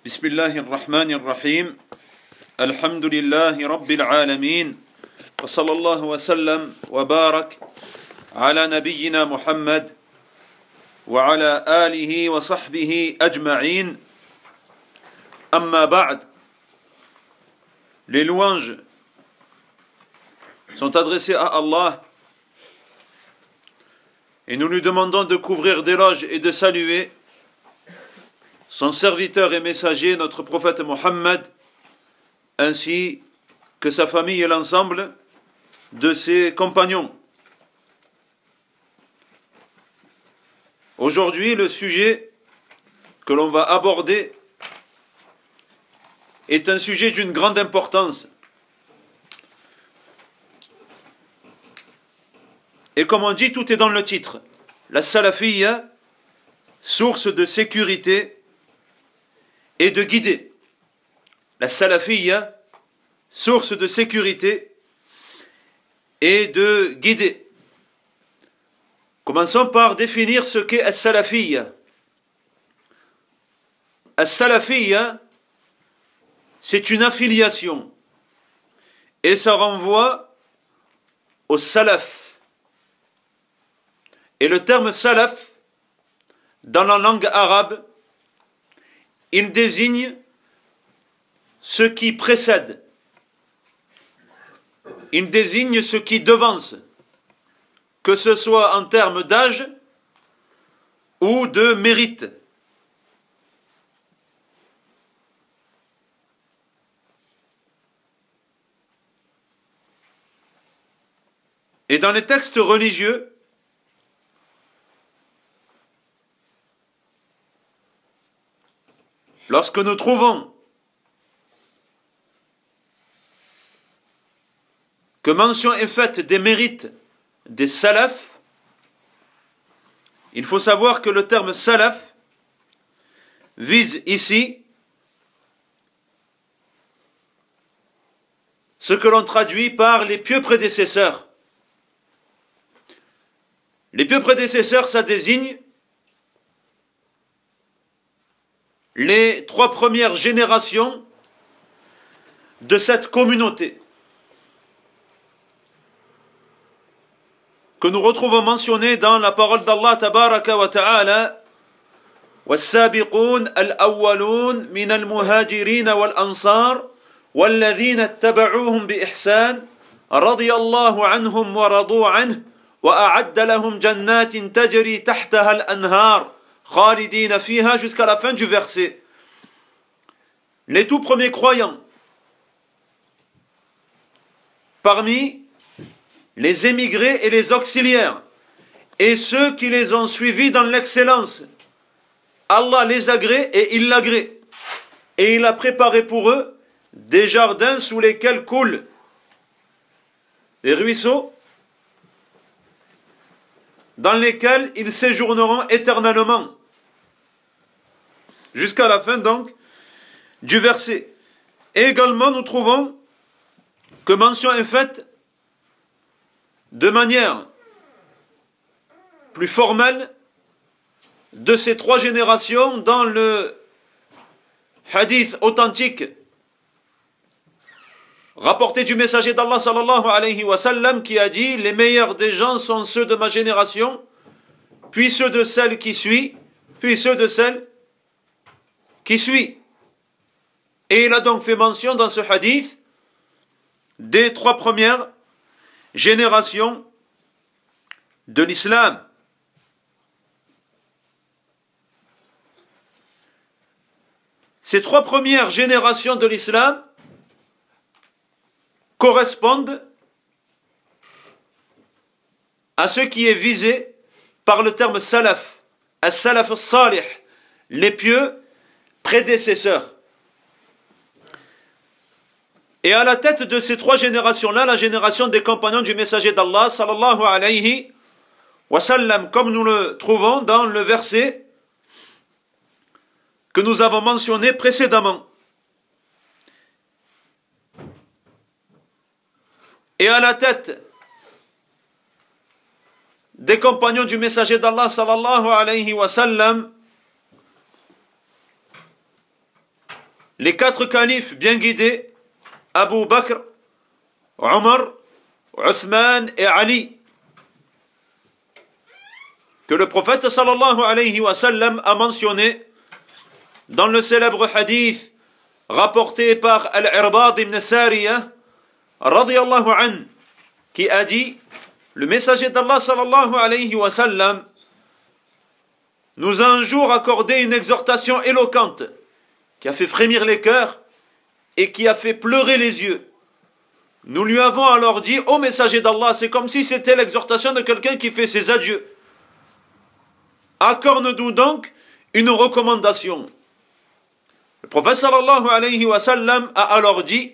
بسم الله الرحمن الرحيم الحمد لله رب العالمين وصلى الله وسلم وبارك على نبينا محمد وعلى آله وصحبه أجمعين أما بعد. Les louanges sont adressées à Allah et nous lui demandons de couvrir d'éloges et de saluer son serviteur et messager, notre prophète Mohammed, ainsi que sa famille et l'ensemble de ses compagnons. Aujourd'hui, le sujet que l'on va aborder est un sujet d'une grande importance. Et comme on dit, tout est dans le titre. La salafiyya, source de sécurité et de guider. La salafiyya, source de sécurité et de guider. Commençons par définir ce qu'est as-salafiyya. As-salafiyya, c'est une affiliation et ça renvoie au salaf. Et le terme salaf, dans la langue arabe, il désigne ce qui précède. Il désigne ce qui devance, que ce soit en termes d'âge ou de mérite. Et dans les textes religieux, lorsque nous trouvons que mention est faite des mérites des salafs, il faut savoir que le terme salaf vise ici ce que l'on traduit par les pieux prédécesseurs. Les pieux prédécesseurs, ça désigne les 3 premières générations de cette communauté que nous retrouvons mentionnée dans la parole d'Allah tabaraka wa ta'ala والسابقون الأولون من المهاجرين والأنصار والذين اتبعوهم بإحسان رضي الله عنهم ورضوا عنه وأعد لهم جنات تجري تحتها الأنهار خالدين فيها jusqu'à la fin du verset. Les tout premiers croyants parmi les émigrés et les auxiliaires et ceux qui les ont suivis dans l'excellence, Allah les agrée et il l'agrée et il a préparé pour eux des jardins sous lesquels coulent des ruisseaux dans lesquels ils séjourneront éternellement. Jusqu'à la fin donc du verset. Et également nous trouvons que mention est faite de manière plus formelle de ces 3 générations dans le hadith authentique rapporté du messager d'Allah sallallahu alayhi wa sallam qui a dit: les meilleurs des gens sont ceux de ma génération, puis ceux de celle qui suit, puis ceux de celle qui suit. Et il a donc fait mention dans ce hadith des 3 premières générations de l'islam. Ces 3 premières générations de l'islam correspondent à ce qui est visé par le terme salaf, as-salaf as-salih, les pieux prédécesseurs. Et à la tête de ces 3 générations-là, la génération des compagnons du messager d'Allah, sallallahu alayhi wa sallam, comme nous le trouvons dans le verset que nous avons mentionné précédemment. Et à la tête des compagnons du messager d'Allah, sallallahu alayhi wa sallam, les 4 califes bien guidés, Abu Bakr, Omar, Uthman et Ali, que le prophète sallallahu alayhi wa sallam a mentionné dans le célèbre hadith rapporté par Al-Irbad ibn Sariyah, radiyallahu anhu, qui a dit, le messager d'Allah sallallahu alayhi wa sallam nous a un jour accordé une exhortation éloquente qui a fait frémir les cœurs et qui a fait pleurer les yeux. Nous lui avons alors dit, ô messager d'Allah, c'est comme si c'était l'exhortation de quelqu'un qui fait ses adieux. Accorde-nous donc une recommandation. Le prophète sallallahu alayhi wa sallam a alors dit,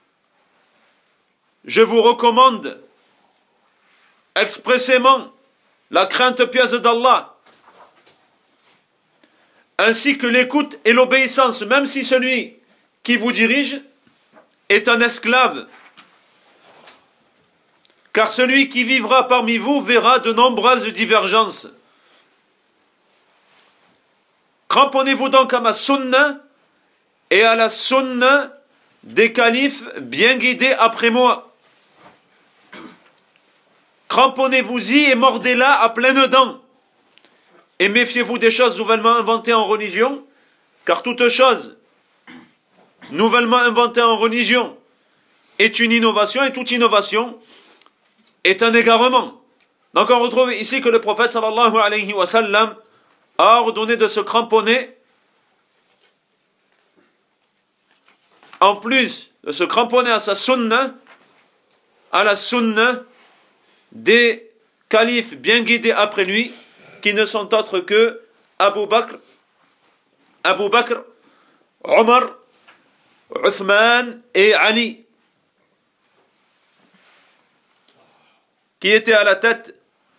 je vous recommande expressément la crainte pieuse d'Allah, ainsi que l'écoute et l'obéissance, même si celui qui vous dirige est un esclave. Car celui qui vivra parmi vous verra de nombreuses divergences. Cramponnez-vous donc à ma sunna et à la sunna des califes bien guidés après moi. Cramponnez-vous-y et mordez-la à pleines dents. Et méfiez-vous des choses nouvellement inventées en religion, car toute chose nouvellement inventée en religion est une innovation, et toute innovation est un égarement. Donc on retrouve ici que le prophète sallallahu alayhi wa sallam a ordonné de se cramponner, en plus de se cramponner à sa sunna, à la sunna des califes bien guidés après lui, qui ne sont autres que Abu Bakr, Omar, Uthman et Ali, qui étaient à la tête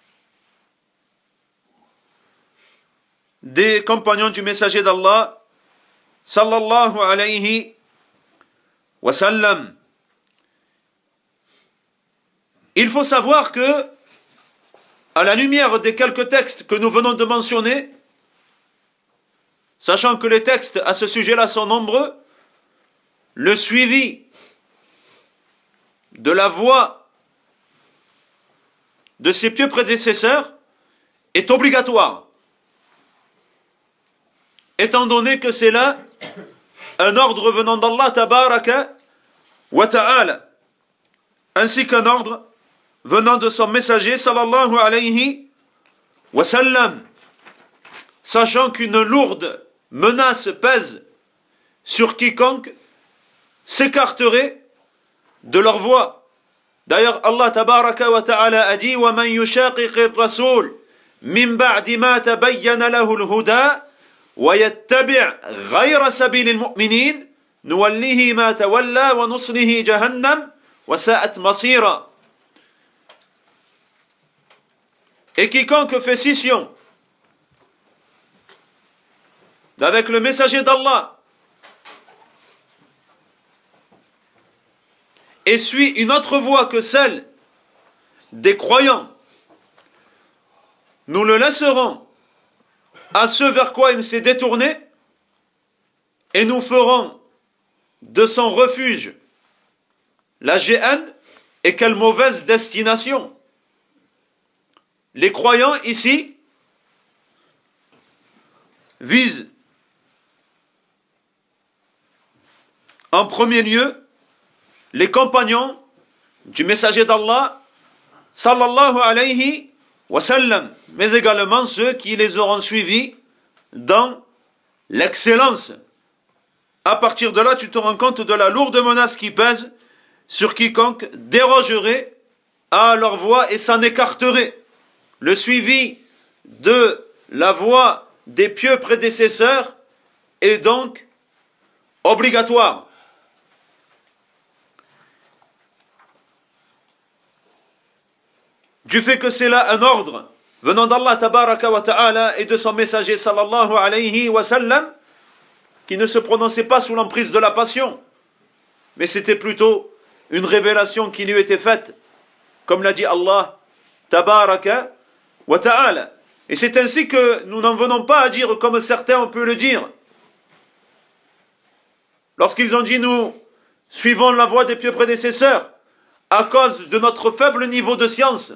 des compagnons du messager d'Allah, sallallahu alayhi wa sallam. Il faut savoir que, à la lumière des quelques textes que nous venons de mentionner, sachant que les textes à ce sujet-là sont nombreux, le suivi de la voie de ses pieux prédécesseurs est obligatoire, étant donné que c'est là un ordre venant d'Allah tabaraka wa ta'ala, ainsi qu'un ordre venant de son messager sallallahu alayhi wa sallam, sachant qu'une lourde menace pèse sur quiconque s'écarterait de leur voie. D'ailleurs, Allah tabaraka wa ta'ala a dit, وَمَنْ يُشَاقِقِ الرَّسُولِ مِنْ بَعْدِ مَا تَبَيَّنَ لَهُ الْهُدَى وَيَتَّبِعْ غَيْرَ سَبِيلِ الْمُؤْمِنِينَ نُوَلِّهِ مَا تَوَلَّى وَنُصْلِهِ جَهَنَّمْ وَسَاءَتْ مَصِيرًا. Et quiconque fait scission avec le messager d'Allah et suit une autre voie que celle des croyants, nous le laisserons à ce vers quoi il s'est détourné et nous ferons de son refuge la géhenne. Et quelle mauvaise destination! Les croyants ici visent en premier lieu les compagnons du messager d'Allah sallallahu alayhi wa sallam, mais également ceux qui les auront suivis dans l'excellence. À partir de là, tu te rends compte de la lourde menace qui pèse sur quiconque dérogerait à leur voie et s'en écarterait. Le suivi de la voie des pieux prédécesseurs est donc obligatoire. Du fait que c'est là un ordre venant d'Allah tabaraka wa ta'ala et de son messager sallallahu alayhi wa sallam, qui ne se prononçait pas sous l'emprise de la passion, mais c'était plutôt une révélation qui lui était faite, comme l'a dit Allah tabaraka wa ta'ala. Et c'est ainsi que nous n'en venons pas à dire comme certains ont pu le dire, lorsqu'ils ont dit nous suivons la voie des pieux prédécesseurs à cause de notre faible niveau de science.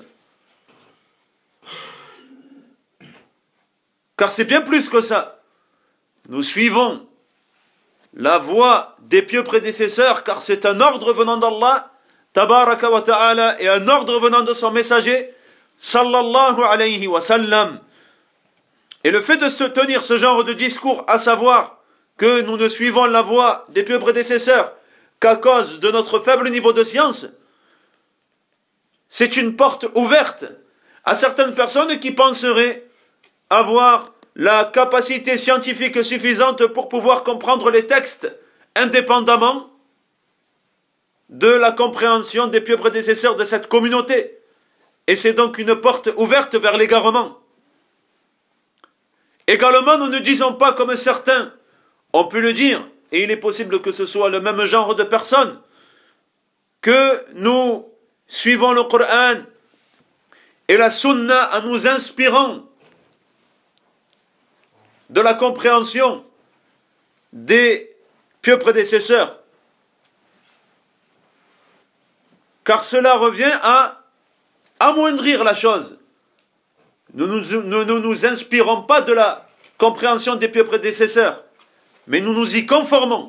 Car c'est bien plus que ça. Nous suivons la voie des pieux prédécesseurs car c'est un ordre venant d'Allah tabaraka wa ta'ala et un ordre venant de son messager sallallahu alayhi wa sallam. Et le fait de se tenir ce genre de discours, à savoir que nous ne suivons la voie des pieux prédécesseurs qu'à cause de notre faible niveau de science, c'est une porte ouverte à certaines personnes qui penseraient avoir la capacité scientifique suffisante pour pouvoir comprendre les textes indépendamment de la compréhension des pieux prédécesseurs de cette communauté. Et c'est donc une porte ouverte vers l'égarement. Également, nous ne disons pas comme certains, on peut le dire, et il est possible que ce soit le même genre de personnes, que nous suivons le Coran et la Sunna en nous inspirant de la compréhension des pieux prédécesseurs. Car cela revient à amoindrir la chose. Nous ne nous inspirons pas de la compréhension des pieux prédécesseurs, mais nous nous y conformons.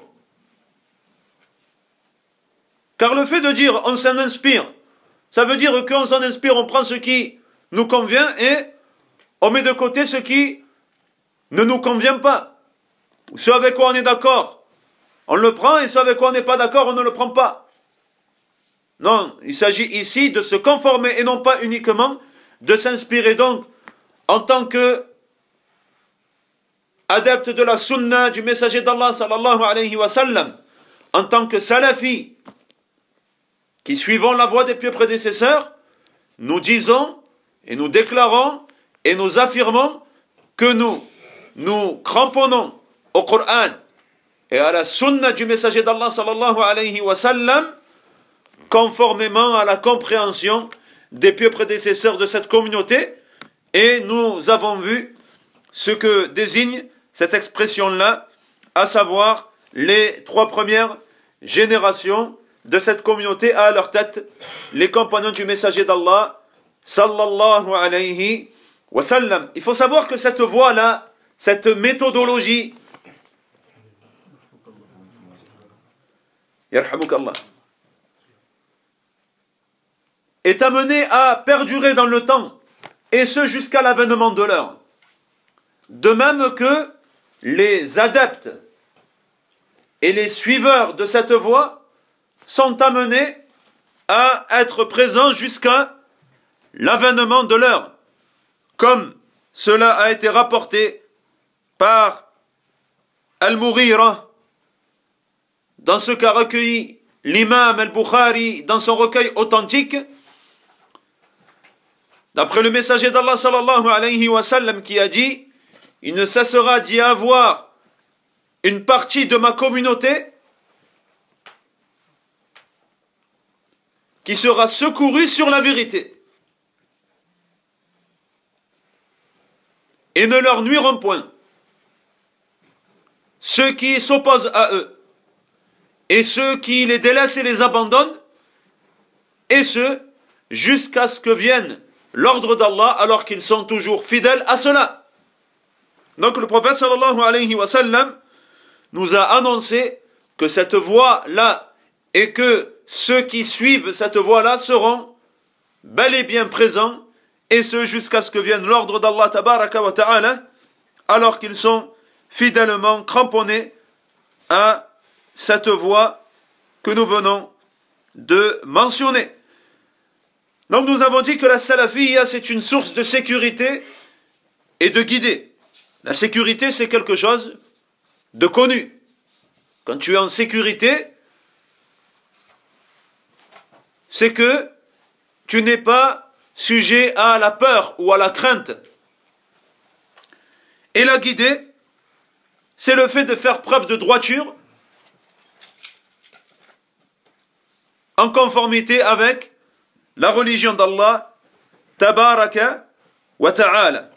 Car le fait de dire on s'en inspire, ça veut dire qu'on s'en inspire, on prend ce qui nous convient et on met de côté ce qui ne nous convient pas. Ce avec quoi on est d'accord, on le prend, et ce avec quoi on n'est pas d'accord, on ne le prend pas. Non, il s'agit ici de se conformer et non pas uniquement de s'inspirer. Donc, en tant que adepte de la sunna du messager d'Allah sallallahu alayhi wa sallam, en tant que salafi qui suivons la voie des pieux prédécesseurs, nous disons et nous déclarons et nous affirmons que nous cramponnons au Coran et à la sunna du messager d'Allah sallallahu alayhi wa sallam conformément à la compréhension des pieux prédécesseurs de cette communauté. Et nous avons vu ce que désigne cette expression-là, à savoir les 3 premières générations de cette communauté, à leur tête les compagnons du messager d'Allah sallallahu alayhi wa sallam. Il faut savoir que cette voie-là, cette méthodologie, yarhamukallah, est amenée à perdurer dans le temps, et ce jusqu'à l'avènement de l'heure. De même que les adeptes et les suiveurs de cette voie sont amenés à être présents jusqu'à l'avènement de l'heure, comme cela a été rapporté par Al-Mughira, dans ce qu'a recueilli l'imam Al-Bukhari dans son recueil authentique, d'après le messager d'Allah sallallahu alayhi wa sallam qui a dit: il ne cessera d'y avoir une partie de ma communauté qui sera secourue sur la vérité et ne leur nuiront point ceux qui s'opposent à eux et ceux qui les délaissent et les abandonnent, et ce jusqu'à ce que vienne l'ordre d'Allah, alors qu'ils sont toujours fidèles à cela. Donc le prophète sallallahu alayhi wa sallam nous a annoncé que cette voie-là et que ceux qui suivent cette voie-là seront bel et bien présents, et ce jusqu'à ce que vienne l'ordre d'Allah tabaraka wa ta'ala, alors qu'ils sont fidèlement cramponnés à cette voie que nous venons de mentionner. Donc nous avons dit que la salafiyya, c'est une source de sécurité et de guidée. La sécurité, c'est quelque chose de connu. Quand tu es en sécurité, c'est que tu n'es pas sujet à la peur ou à la crainte. Et la guidée, c'est le fait de faire preuve de droiture en conformité avec la religion d'Allah tabaraka wa ta'ala.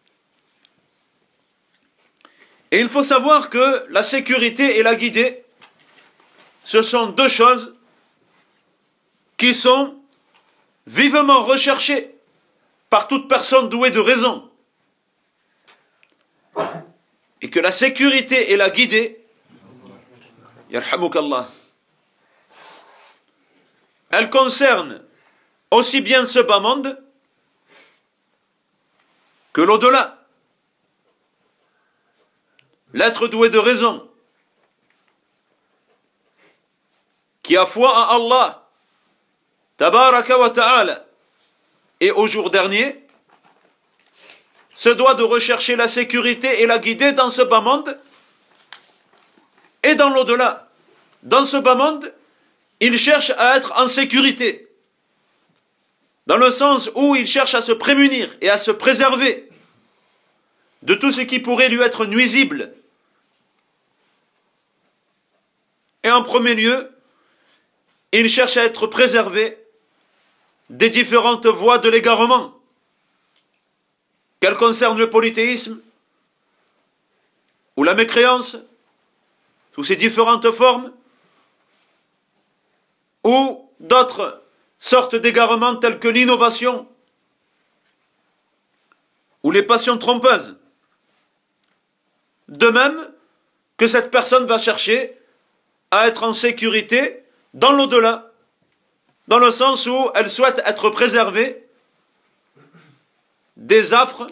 Et il faut savoir que la sécurité et la guidée ce sont deux choses qui sont vivement recherchées par toute personne douée de raison. Et que la sécurité et la guidée, yarhamukallah, elle concerne aussi bien ce bas monde que l'au-delà. L'être doué de raison, qui a foi en Allah, tabaraka wa ta'ala, et au jour dernier, se doit de rechercher la sécurité et la guider dans ce bas monde et dans l'au-delà. Dans ce bas monde, il cherche à être en sécurité, dans le sens où il cherche à se prémunir et à se préserver de tout ce qui pourrait lui être nuisible. Et en premier lieu, il cherche à être préservé des différentes voies de l'égarement, qu'elles concernent le polythéisme ou la mécréance, sous ses différentes formes, ou d'autres sortes d'égarements tels que l'innovation ou les passions trompeuses. De même que cette personne va chercher à être en sécurité dans l'au-delà, dans le sens où elle souhaite être préservée des affres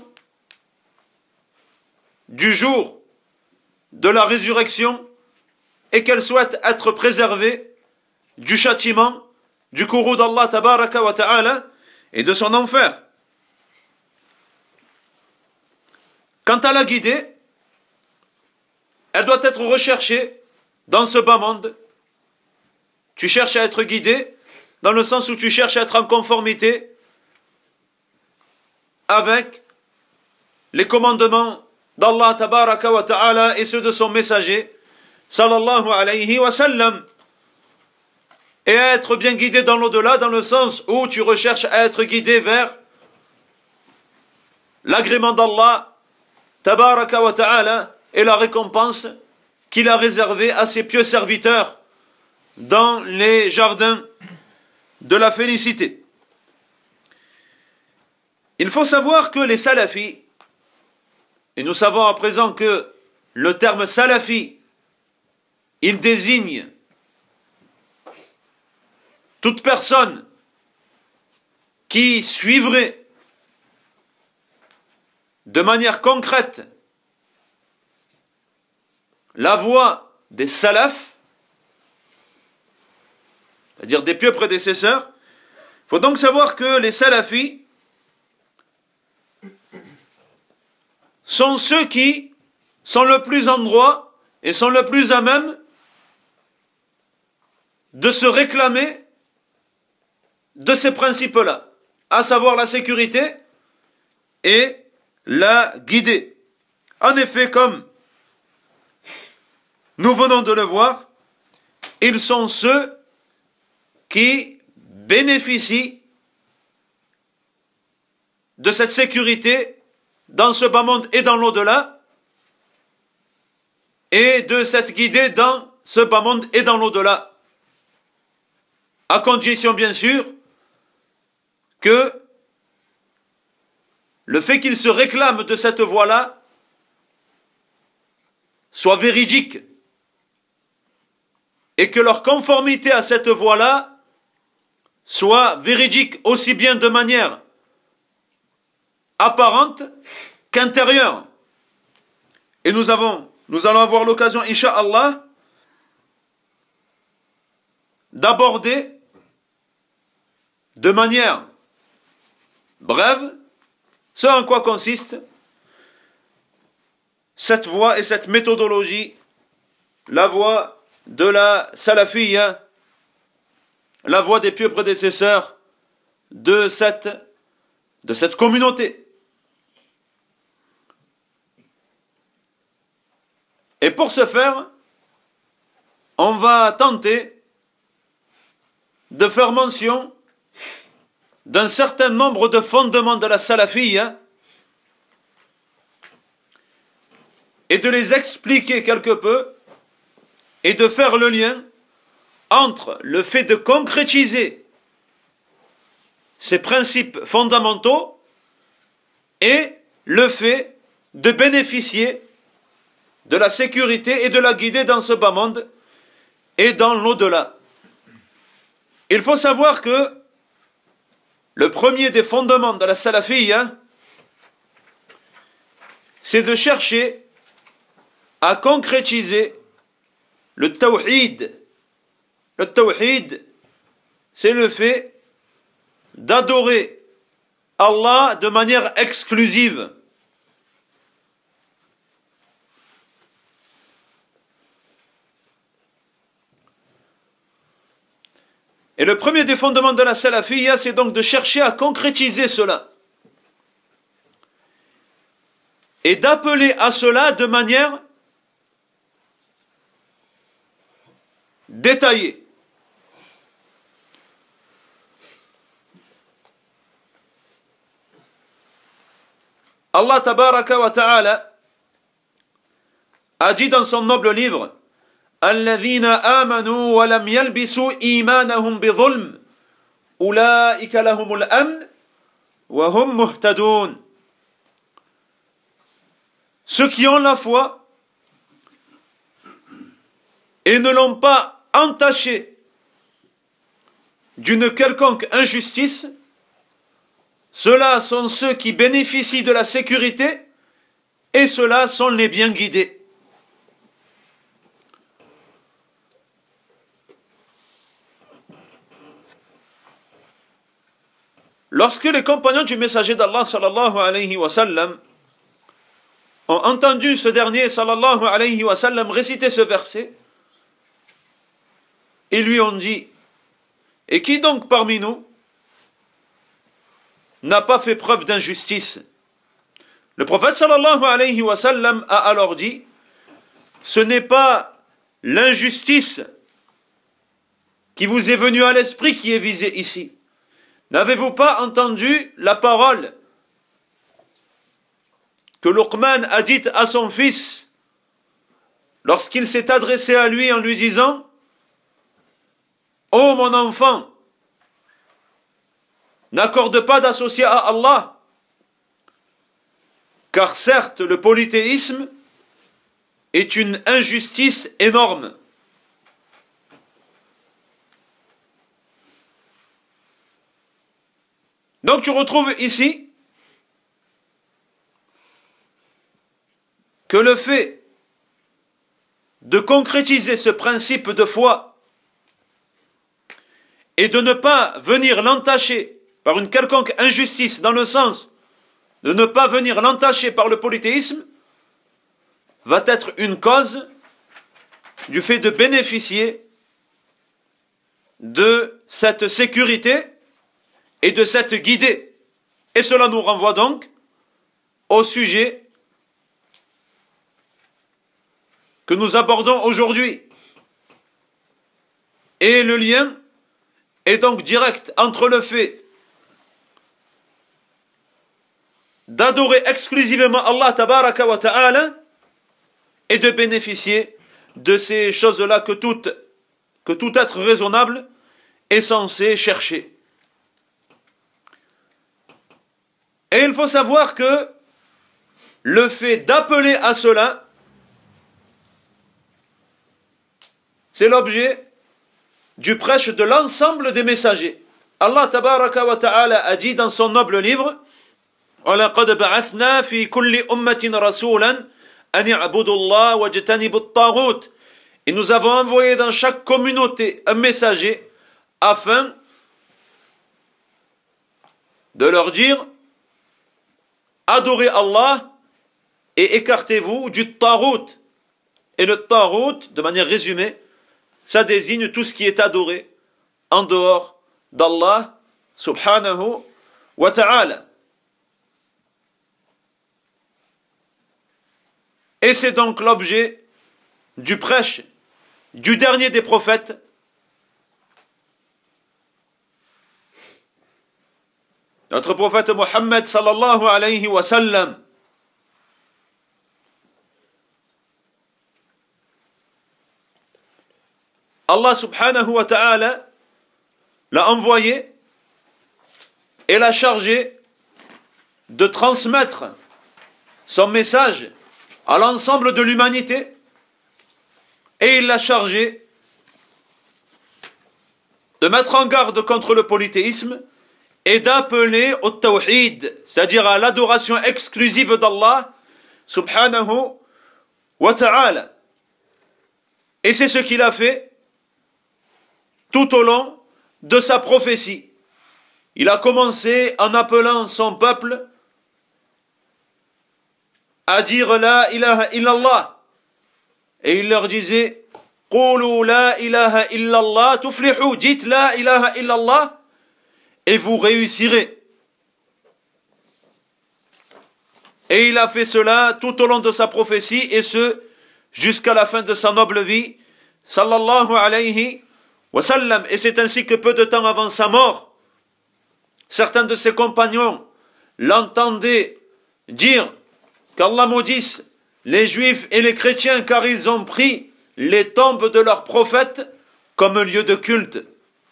du jour de la résurrection et qu'elle souhaite être préservée du châtiment, du courroux d'Allah tabaraka wa ta'ala et de son enfer. Quant à la guidée, elle doit être recherchée dans ce bas monde. Tu cherches à être guidé dans le sens où tu cherches à être en conformité avec les commandements d'Allah tabaraka wa ta'ala et ceux de son messager sallallahu alayhi wa sallam, et à être bien guidé dans l'au-delà dans le sens où tu recherches à être guidé vers l'agrément d'Allah tabaraka wa ta'ala et la récompense qu'il a réservée à ses pieux serviteurs dans les jardins de la félicité. Il faut savoir que les salafis, et nous savons à présent que le terme salafi, il désigne toute personne qui suivrait de manière concrète la voie des salafs, c'est-à-dire des pieux prédécesseurs. Il faut donc savoir que les salafis sont ceux qui sont le plus en droit et sont le plus à même de se réclamer de ces principes-là, à savoir la sécurité et la guidée. En effet, comme nous venons de le voir, ils sont ceux qui bénéficient de cette sécurité dans ce bas monde et dans l'au-delà, et de cette guidée dans ce bas monde et dans l'au-delà, à condition bien sûr que le fait qu'ils se réclament de cette voie-là soit véridique et que leur conformité à cette voie-là soit véridique aussi bien de manière apparente qu'intérieure. Et nous allons avoir l'occasion, Inch'Allah, d'aborder de manière brève ce en quoi consiste cette voie et cette méthodologie, la voie de la salafiyya, la voie des pieux prédécesseurs de cette communauté. Et pour ce faire, on va tenter de faire mention d'un certain nombre de fondements de la salafiyya et de les expliquer quelque peu et de faire le lien entre le fait de concrétiser ces principes fondamentaux et le fait de bénéficier de la sécurité et de la guider dans ce bas monde et dans l'au-delà. Il faut savoir que le premier des fondements de la salafiyya, c'est de chercher à concrétiser le tawhid. Le tawhid, c'est le fait d'adorer Allah de manière exclusive. Et le premier des fondements de la salafiyya, c'est donc de chercher à concrétiser cela. Et d'appeler à cela de manière détaillée. Allah tabaraka wa ta'ala a dit dans son noble livre: الذين آمنوا ولم يلبسوا إيمانهم بظلم أولئك لهم الأمن وهم مهتدون. Ceux qui ont la foi et ne l'ont pas entaché d'une quelconque injustice, ceux-là sont ceux qui bénéficient de la sécurité et ceux-là sont les bien guidés. Lorsque les compagnons du messager d'Allah sallallahu alayhi wa sallam ont entendu ce dernier sallallahu alayhi wa sallam réciter ce verset, ils lui ont dit: et qui donc parmi nous n'a pas fait preuve d'injustice? Le prophète sallallahu alayhi wa sallam a alors dit: ce n'est pas l'injustice qui vous est venue à l'esprit qui est visée ici. N'avez-vous pas entendu la parole que Luqman a dite à son fils lorsqu'il s'est adressé à lui en lui disant: ô mon enfant, n'accorde pas d'associé à Allah, car certes le polythéisme est une injustice énorme. Donc tu retrouves ici que le fait de concrétiser ce principe de foi et de ne pas venir l'entacher par une quelconque injustice, dans le sens de ne pas venir l'entacher par le polythéisme, va être une cause du fait de bénéficier de cette sécurité et de cette guidée. Et cela nous renvoie donc au sujet que nous abordons aujourd'hui. Et le lien est donc direct entre le fait d'adorer exclusivement Allah tabaraka wa ta'ala et de bénéficier de ces choses-là que tout être raisonnable est censé chercher. Et il faut savoir que le fait d'appeler à cela, c'est l'objet du prêche de l'ensemble des messagers. Allah tabaraka wa ta'ala a dit dans son noble livre: وَلَقَدْ بَعَثْنَا فِي كُلِّ أُمَّةٍ رَسُولًا أَنِ اعْبُدُوا اللَّهَ وَاجْتَنِبُوا الطَّاغُوتَ. Et nous avons envoyé dans chaque communauté un messager afin de leur dire: adorez Allah et écartez-vous du tarout. Et le tarout, de manière résumée, ça désigne tout ce qui est adoré en dehors d'Allah subhanahu wa ta'ala. Et c'est donc l'objet du prêche du dernier des prophètes, notre prophète Mohammed sallallahu alayhi wa sallam. Allah subhanahu wa ta'ala l'a envoyé et l'a chargé de transmettre son message à l'ensemble de l'humanité, et il l'a chargé de mettre en garde contre le polythéisme et d'appeler au tawhid, c'est-à-dire à l'adoration exclusive d'Allah subhanahu wa ta'ala. Et c'est ce qu'il a fait tout au long de sa prophétie. Il a commencé en appelant son peuple à dire la ilaha illallah, et il leur disait Qulu la ilaha illallah tuflihu, dites la ilaha illallah et vous réussirez. Et il a fait cela tout au long de sa prophétie, et ce jusqu'à la fin de sa noble vie sallallahu alayhi wa sallam. Et c'est ainsi que peu de temps avant sa mort, certains de ses compagnons l'entendaient dire qu'Allah maudisse les juifs et les chrétiens car ils ont pris les tombes de leurs prophètes comme lieu de culte.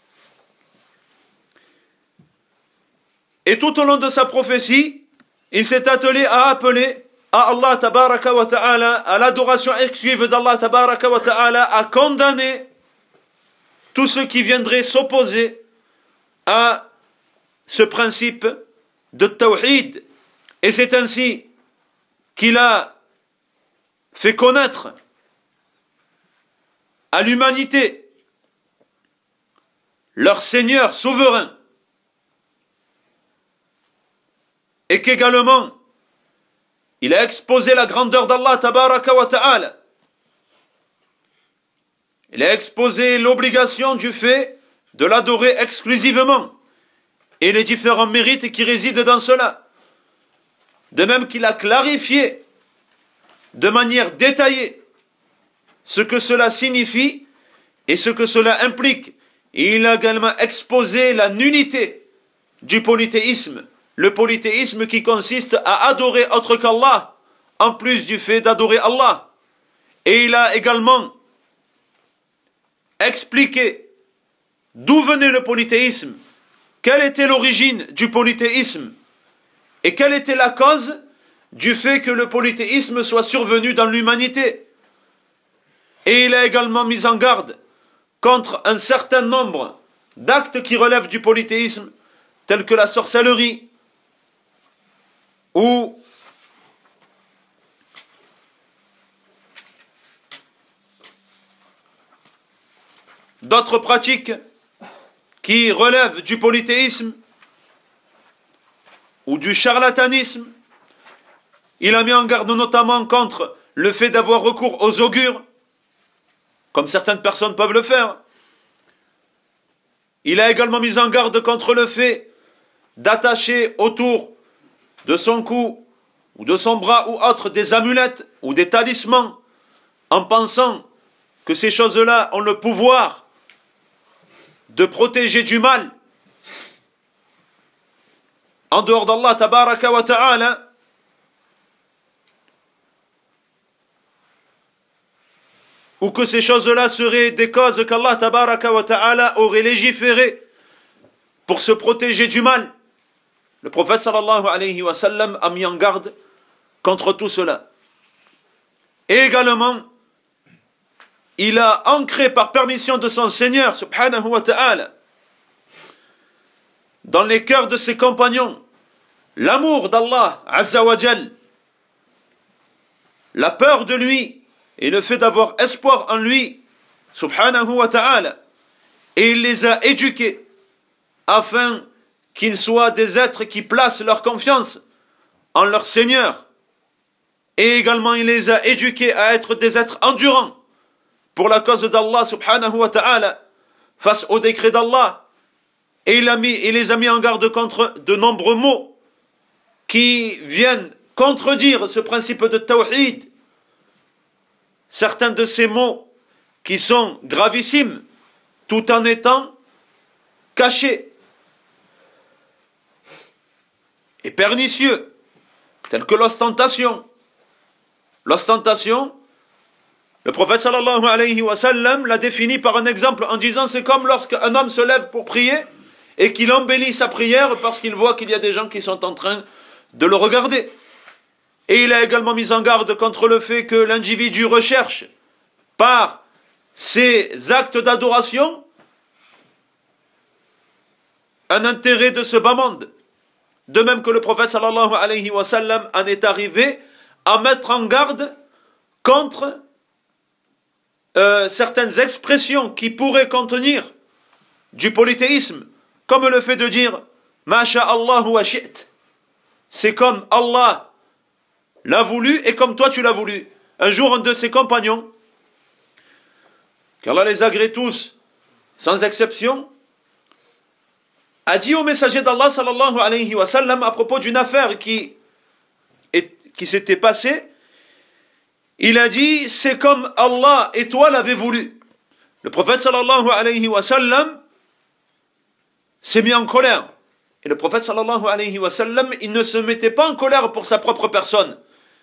Et tout au long de sa prophétie, il s'est attelé à appeler à Allah tabaraka wa ta'ala, à l'adoration exclusive d'Allah tabaraka wa ta'ala, à condamner tout ce qui viendrait s'opposer à ce principe de tawhid. Et c'est ainsi qu'il a fait connaître à l'humanité leur Seigneur souverain, et qu'également il a exposé la grandeur d'Allah tabaraka wa ta'ala. Il a exposé l'obligation du fait de l'adorer exclusivement et les différents mérites qui résident dans cela. De même qu'il a clarifié de manière détaillée ce que cela signifie et ce que cela implique. Et il a également exposé la nullité du polythéisme. Le polythéisme qui consiste à adorer autre qu'Allah, en plus du fait d'adorer Allah. Et il a également expliqué d'où venait le polythéisme, quelle était l'origine du polythéisme, et quelle était la cause du fait que le polythéisme soit survenu dans l'humanité. Et il a également mis en garde contre un certain nombre d'actes qui relèvent du polythéisme, tels que la sorcellerie, ou d'autres pratiques qui relèvent du polythéisme ou du charlatanisme. Il a mis en garde notamment contre le fait d'avoir recours aux augures, comme certaines personnes peuvent le faire. Il a également mis en garde contre le fait d'attacher autour de son cou ou de son bras ou autre des amulettes ou des talismans, en pensant que ces choses-là ont le pouvoir de protéger du mal en dehors d'Allah tabaraka wa ta'ala. Ou que ces choses-là seraient des causes qu'Allah tabaraka wa ta'ala aurait légiféré pour se protéger du mal. Le prophète sallallahu alayhi wa sallam a mis en garde contre tout cela. Et également, il a ancré par permission de son Seigneur subhanahu wa ta'ala dans les cœurs de ses compagnons l'amour d'Allah azza wa jal, la peur de lui et le fait d'avoir espoir en lui subhanahu wa ta'ala. Et il les a éduqués afin qu'ils soient des êtres qui placent leur confiance en leur Seigneur. Et également il les a éduqués à être des êtres endurants pour la cause d'Allah subhanahu wa ta'ala face au décret d'Allah. Et il les a mis en garde contre de nombreux mots qui viennent contredire ce principe de tawhid. Certains de ces mots qui sont gravissimes tout en étant cachés et pernicieux, tels que l'ostentation. L'ostentation, Le prophète sallallahu alayhi wa sallam l'a défini par un exemple en disant c'est comme lorsqu'un homme se lève pour prier et qu'il embellit sa prière parce qu'il voit qu'il y a des gens qui sont en train de le regarder. Et il a également mis en garde contre le fait que l'individu recherche par ses actes d'adoration un intérêt de ce bas monde. De même que le prophète sallallahu alayhi wa sallam en est arrivé à mettre en garde contre certaines expressions qui pourraient contenir du polythéisme, comme le fait de dire Masha Allah wa shi't. C'est comme Allah l'a voulu et comme toi tu l'as voulu. Un jour, un de ses compagnons, qu'Allah les agrée tous, sans exception, a dit au messager d'Allah sallallahu alayhi wa sallam à propos d'une affaire qui s'était passée. Il a dit, c'est comme Allah et toi l'avez voulu. Le prophète sallallahu alayhi wa sallam s'est mis en colère. Et le prophète sallallahu alayhi wa sallam, il ne se mettait pas en colère pour sa propre personne.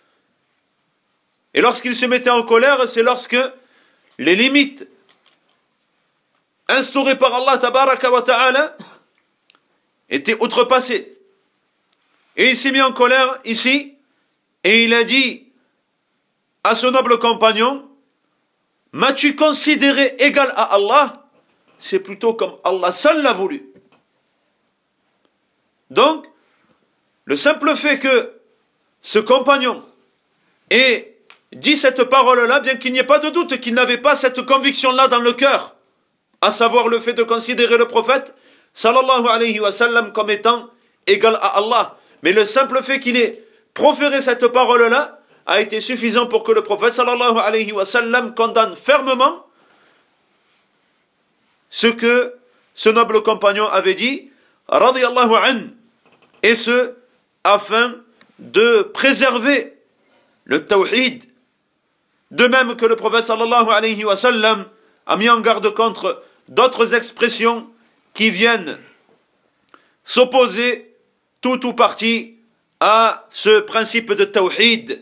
Et lorsqu'il se mettait en colère, c'est lorsque les limites instaurées par Allah tabaraka wa ta'ala étaient outrepassées. Et il s'est mis en colère ici, et il a dit à ce noble compagnon, m'as-tu considéré égal à Allah? C'est plutôt comme Allah seul l'a voulu. Donc, le simple fait que ce compagnon ait dit cette parole-là, bien qu'il n'y ait pas de doute qu'il n'avait pas cette conviction-là dans le cœur, à savoir le fait de considérer le prophète, sallallahu alayhi wa sallam, comme étant égal à Allah. Mais le simple fait qu'il ait proféré cette parole-là a été suffisant pour que le prophète sallallahu alayhi wa sallam condamne fermement ce que ce noble compagnon avait dit, radiyallahu an, et ce, afin de préserver le tawhid. De même que le prophète sallallahu alayhi wa sallam a mis en garde contre d'autres expressions qui viennent s'opposer tout ou partie à ce principe de tawhid.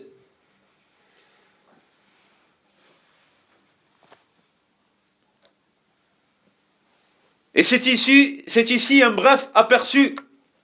Et c'est ici un bref aperçu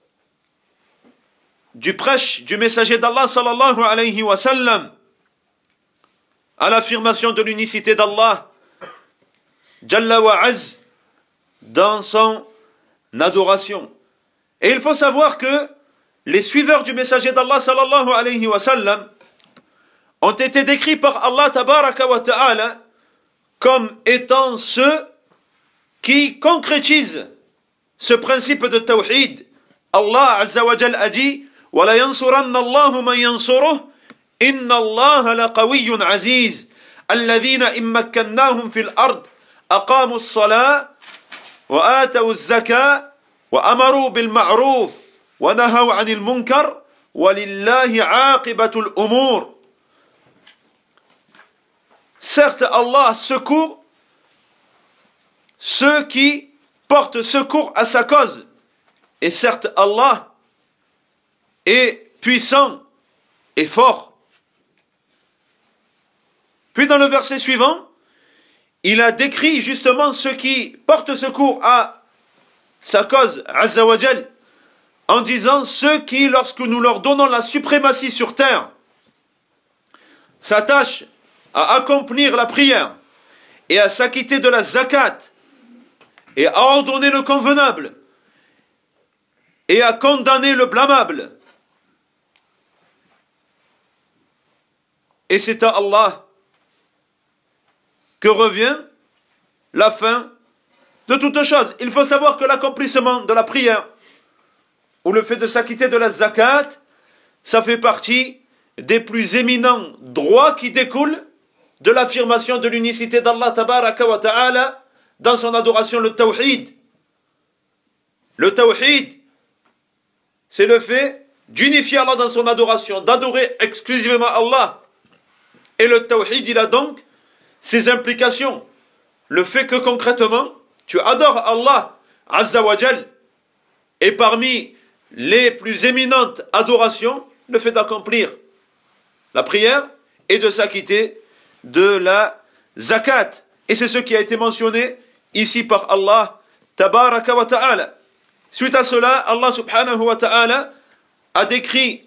du prêche du messager d'Allah sallallahu alayhi wa sallam à l'affirmation de l'unicité d'Allah Jalla wa Az dans son adoration. Et il faut savoir que les suiveurs du messager d'Allah sallallahu alayhi wa sallam ont été décrits par Allah tabaraka wa ta'ala comme étant ceux qui concrétise ce principe de tawhid. Allah Azza wa Jal a dit وَلَا يَنْصُرَنَّ اللَّهُ مَنْ يَنْصُرُهُ إِنَّ اللَّهَ لَقَوِيٌّ عَزِيزٌ الَّذِينَ إِن مَّكَّنَّاهُمْ فِي الْأَرْضِ أَقَامُوا الصَّلَاةَ وَآتَوُا الزَّكَاةَ وَأَمَرُوا بِالْمَعْرُوفِ وَنَهَوْا عَنِ الْمُنكَرِ وَلِلَّهِ عَاقِبَةُ الْأُمُورِ. Certes, Allah secourt ceux qui portent secours à sa cause. Et certes, Allah est puissant et fort. Puis dans le verset suivant, il a décrit justement ceux qui portent secours à sa cause, Azza wa Jal, en disant ceux qui, lorsque nous leur donnons la suprématie sur terre, s'attachent à accomplir la prière et à s'acquitter de la zakat, et à ordonner le convenable, et à condamner le blâmable. Et c'est à Allah que revient la fin de toute chose. Il faut savoir que l'accomplissement de la prière, ou le fait de s'acquitter de la zakat, ça fait partie des plus éminents droits qui découlent de l'affirmation de l'unicité d'Allah tabaraka wa ta'ala dans son adoration, le tawhid. Le tawhid, c'est le fait d'unifier Allah dans son adoration, d'adorer exclusivement Allah. Et le tawhid, il a donc ses implications. Le fait que concrètement, tu adores Allah, Azza wa Jal, et parmi les plus éminentes adorations, le fait d'accomplir la prière et de s'acquitter de la zakat. Et c'est ce qui a été mentionné ici par Allah tabaraka wa ta'ala. Suite à cela, Allah subhanahu wa ta'ala a décrit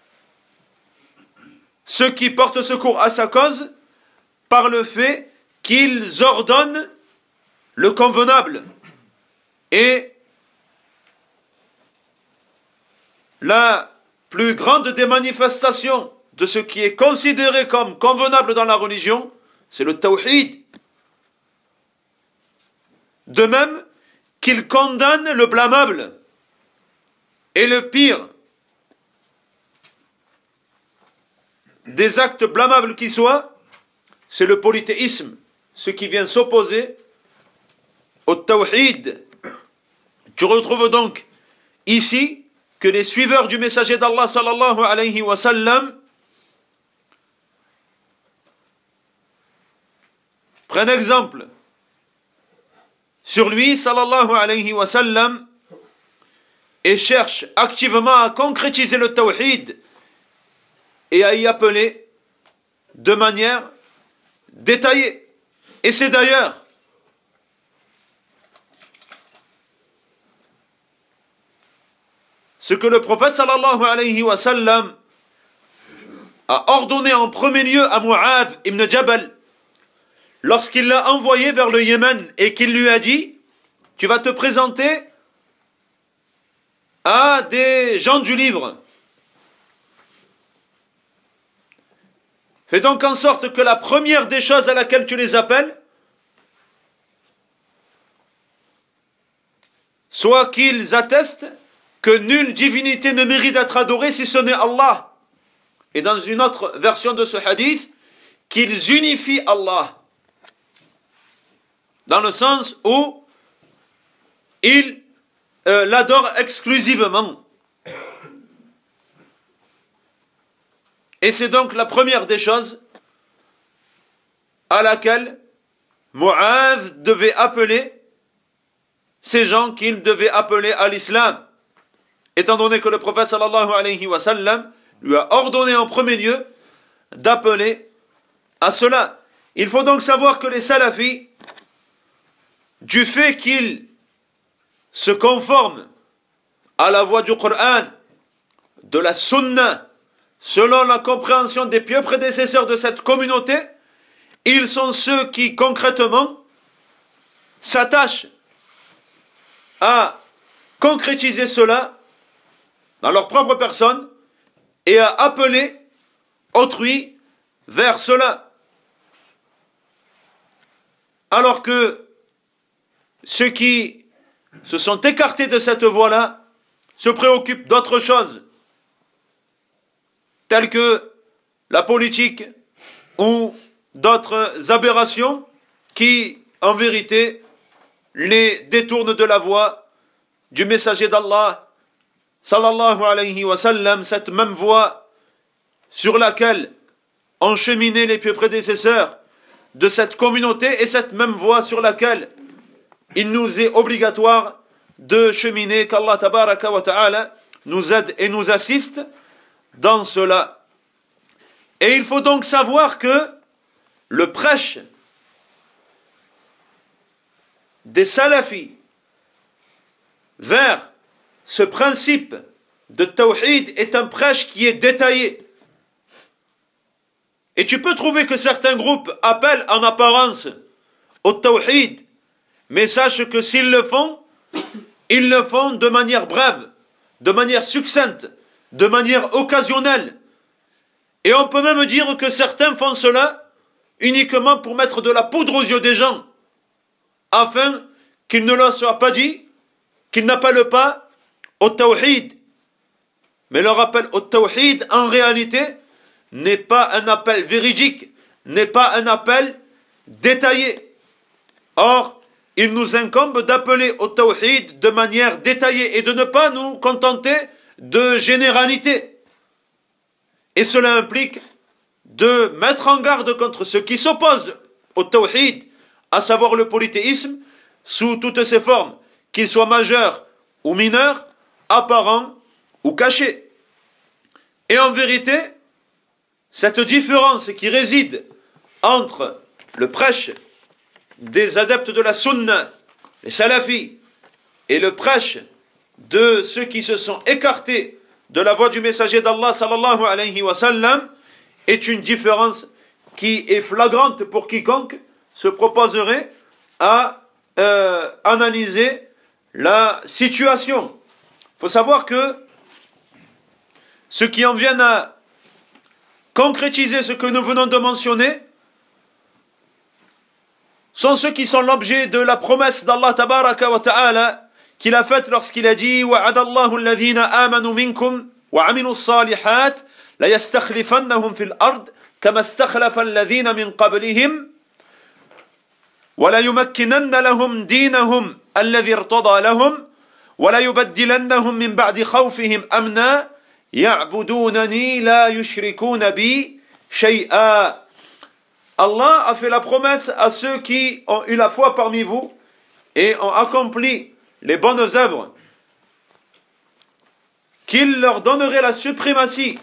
ceux qui portent secours à sa cause par le fait qu'ils ordonnent le convenable. Et la plus grande des manifestations de ce qui est considéré comme convenable dans la religion, c'est le tawhid. De même qu'il condamne le blâmable. Et le pire des actes blâmables qui soient, c'est le polythéisme, ce qui vient s'opposer au tawhid. Tu retrouves donc ici que les suiveurs du messager d'Allah sallallahu alayhi wa sallam prennent exemple sur lui sallallahu alayhi wa sallam et cherchent activement à concrétiser le tawhid et à y appeler de manière détaillée. Et c'est d'ailleurs ce que le prophète sallallahu alayhi wa sallam a ordonné en premier lieu à Mu'adh ibn Jabal lorsqu'il l'a envoyé vers le Yémen et qu'il lui a dit: tu vas te présenter à des gens du livre. Fais donc en sorte que la première des choses à laquelle tu les appelles soit qu'ils attestent que nulle divinité ne mérite d'être adorée si ce n'est Allah. Et dans une autre version de ce hadith, qu'ils unifient Allah. Dans le sens où ils l'adorent exclusivement. Et c'est donc la première des choses à laquelle Mu'adh devait appeler ces gens qu'il devait appeler à l'islam. Étant donné que le prophète sallallahu alayhi wa sallam lui a ordonné en premier lieu d'appeler à cela. Il faut donc savoir que les salafis, du fait qu'ils se conforment à la voie du Coran, de la Sunna, selon la compréhension des pieux prédécesseurs de cette communauté, ils sont ceux qui concrètement s'attachent à concrétiser cela dans leur propre personne et à appeler autrui vers cela. Alors que ceux qui se sont écartés de cette voie-là se préoccupent d'autres choses, telles que la politique ou d'autres aberrations qui, en vérité, les détournent de la voie du messager d'Allah sallallahu alayhi wa sallam, cette même voie sur laquelle ont cheminé les pieux prédécesseurs de cette communauté et cette même voie sur laquelle il nous est obligatoire de cheminer, qu'Allah tabaraka wa ta'ala nous aide et nous assiste dans cela. Et il faut donc savoir que le prêche des salafis vers ce principe de tawhid est un prêche qui est détaillé. Et tu peux trouver que certains groupes appellent en apparence au tawhid, mais sache que s'ils le font, ils le font de manière brève, de manière succincte, de manière occasionnelle. Et on peut même dire que certains font cela uniquement pour mettre de la poudre aux yeux des gens, afin qu'ils ne leur soient pas dit, qu'ils n'appellent pas au tawhid. Mais leur appel au tawhid, en réalité, n'est pas un appel véridique, n'est pas un appel détaillé. Or, il nous incombe d'appeler au tawhid de manière détaillée et de ne pas nous contenter de généralités. Et cela implique de mettre en garde contre ceux qui s'opposent au tawhid, à savoir le polythéisme, sous toutes ses formes, qu'ils soient majeurs ou mineurs, apparents ou cachés. Et en vérité, cette différence qui réside entre le prêche des adeptes de la sunna, les salafis, et le prêche de ceux qui se sont écartés de la voie du messager d'Allah sallallahu alayhi wa sallam est une différence qui est flagrante pour quiconque se proposerait à analyser la situation. Il faut savoir que ceux qui en viennent à concrétiser ce que nous venons de mentionner sont ceux qui sont l'objet de la promesse d'Allah tabaraka wa ta'ala qu'il a faite lorsqu'il a dit وَعَدَ اللَّهُ الَّذِينَ آمَنُوا مِنكُمْ وَعَمِلُوا الصَّالِحَاتِ لَيَسْتَخْلِفَنَّهُمْ فِي الْأَرْضِ كَمَا اسْتَخْلَفَ الَّذِينَ مِنْ قَبْلِهِمْ وَلَيُمَكِّنَنَّ لَهُمْ دِينَهُمْ الَّذِي ارْتَضَى لَهُمْ وَلَيُبَدِّلَنَّهُمْ مِنْ بَعْدِ خَوْفِهِمْ أَمْنًا يَعْبُدُونَنِي لَا يُشْرِكُونَ بِي شَيْئًا. Allah a fait la promesse à ceux qui ont eu la foi parmi vous et ont accompli les bonnes œuvres qu'il leur donnerait la suprématie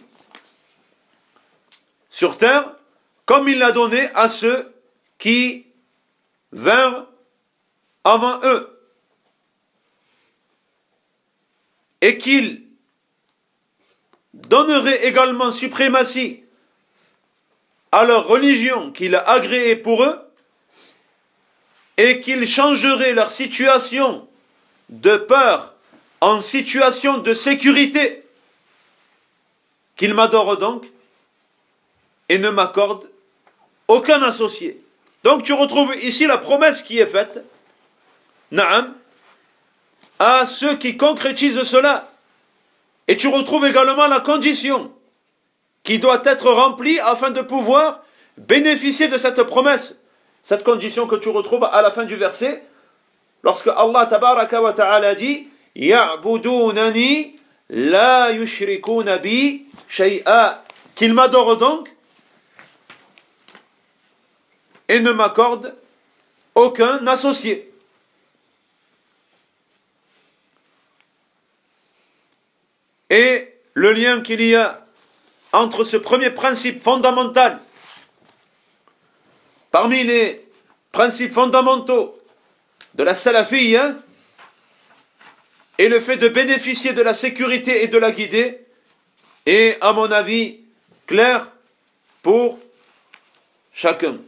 sur terre comme il l'a donné à ceux qui vinrent avant eux et qu'il donnerait également suprématie à leur religion qu'il a agréée pour eux et qu'il changerait leur situation de peur en situation de sécurité, qu'ils m'adorent donc et ne m'accordent aucun associé. Donc tu retrouves ici la promesse qui est faite, na'am, à ceux qui concrétisent cela. Et tu retrouves également la condition qui doit être remplie afin de pouvoir bénéficier de cette promesse. Cette condition que tu retrouves à la fin du verset, lorsque Allah tabaraka wa ta'ala dit Ya'budunani la yushrikuna bi shay'a, qu'ils m'adorent donc et ne m'accordent aucun associé. Et le lien qu'il y a entre ce premier principe fondamental, parmi les principes fondamentaux de la salafiyya, et le fait de bénéficier de la sécurité et de la guider, est, à mon avis, clair pour chacun.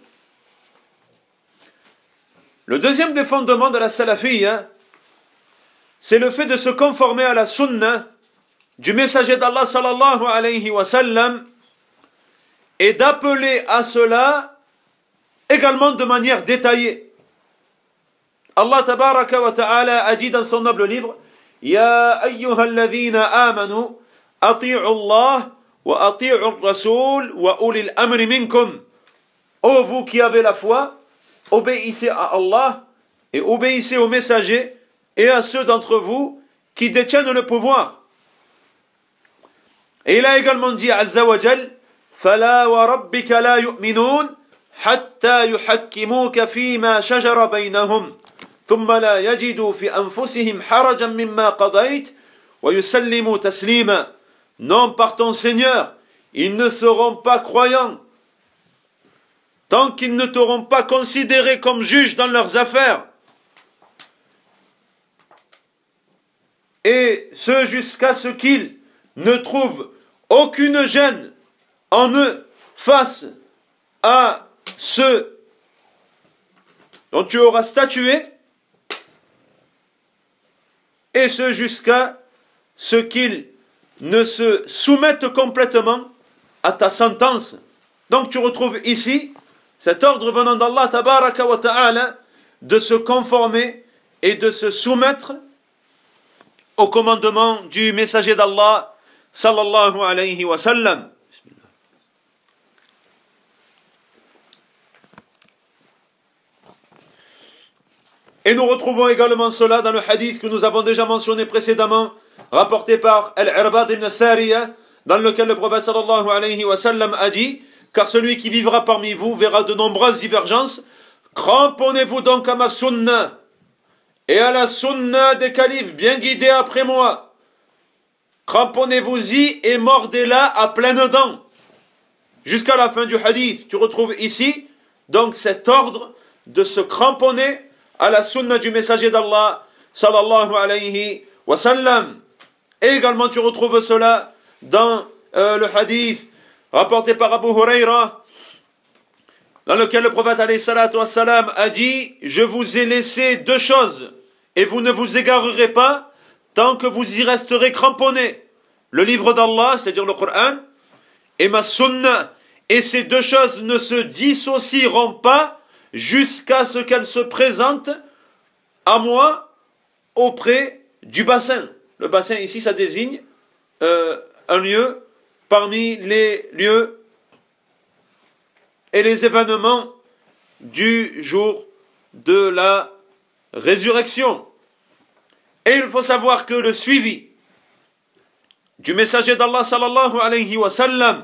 Le deuxième des fondements de la salafiyya, c'est le fait de se conformer à la sunna du messager d'Allah sallallahu alayhi wa sallam et d'appeler à cela également de manière détaillée. Allah tabaraka wa ta'ala a dit dans son noble livre Ya ayyuhalladhina amanu ati'u Allah wa ati'u ar-rasul wa ulil amri minkum. Ô vous qui avez la foi, obéissez à Allah et obéissez aux messagers et à ceux d'entre vous qui détiennent le pouvoir. Et il a également dit Azza wa Jal فَلَا وَرَبِّكَ لَا يُؤْمِنُونَ حَتَّى يُحَكِّمُوكَ فِي مَا شَجَرَ بَيْنَهُمْ ثُمَّ لَا يَجِدُوا فِي أَنفُسِهِمْ حَرَجًا مِمَّا قَضَيْتَ وَيُسَلِّمُوا تَسْلِيمًا. Non, par ton Seigneur, ils ne seront pas croyants tant qu'ils ne t'auront pas considéré comme juge dans leurs affaires. Et ce jusqu'à ce qu'ils ne trouvent aucune gêne en eux face à ceux dont tu auras statué, et ce jusqu'à ce qu'ils ne se soumettent complètement à ta sentence. Donc tu retrouves ici cet ordre venant d'Allah tabaraka wa ta'ala de se conformer et de se soumettre au commandement du messager d'Allah sallallahu alayhi wa sallam. Et nous retrouvons également cela dans le hadith que nous avons déjà mentionné précédemment, rapporté par Al-Irbad ibn Sariya, dans lequel le prophète sallallahu alayhi wa sallam a dit car celui qui vivra parmi vous verra de nombreuses divergences. Cramponnez-vous donc à ma sunna et à la sunna des califes bien guidés après moi. Cramponnez-vous-y et mordez-la à pleines dents. Jusqu'à la fin du hadith, tu retrouves ici donc cet ordre de se cramponner à la sunna du messager d'Allah sallallahu alayhi wa sallam. Et également tu retrouves cela dans le hadith rapporté par Abu Huraira, dans lequel le prophète alayhi salatu wassalam a dit: je vous ai laissé deux choses et vous ne vous égarerez pas tant que vous y resterez cramponnés: le livre d'Allah, c'est-à-dire le Coran, et ma sunna. Et ces deux choses ne se dissocieront pas jusqu'à ce qu'elles se présentent à moi auprès du bassin. Le bassin ici, ça désigne un lieu parmi les lieux et les événements du jour de la résurrection. Et il faut savoir que le suivi du messager d'Allah sallallahu alayhi wa sallam,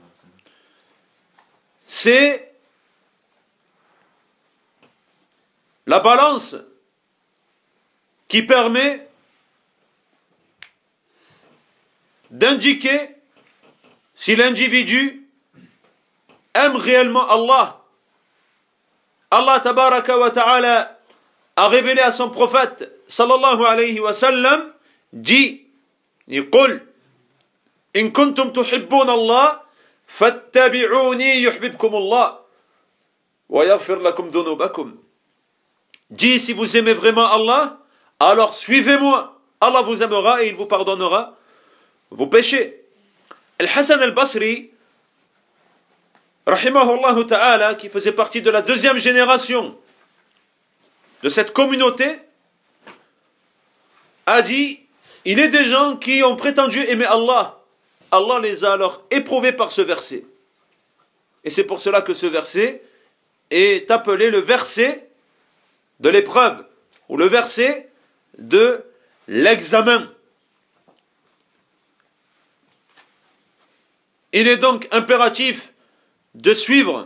c'est la balance qui permet d'indiquer si l'individu aime réellement Allah. Allah tabaraka wa ta'ala a révélé à son prophète sallallahu alayhi wa sallam, dit: Qul in kuntum tuhibbun Allah fattabi'uni yuhibbukum Allah wa yaghfir lakum dhunubakum. Dis, si vous aimez vraiment Allah, alors suivez-moi. Allah vous aimera et il vous pardonnera vos péchés. Al-Hassan al-Basri, rahimahullah ta'ala, qui faisait partie de la deuxième génération de cette communauté, a dit: il est des gens qui ont prétendu aimer Allah. Allah les a alors éprouvés par ce verset. Et c'est pour cela que ce verset est appelé le verset de l'épreuve, ou le verset de l'examen. Il est donc impératif de suivre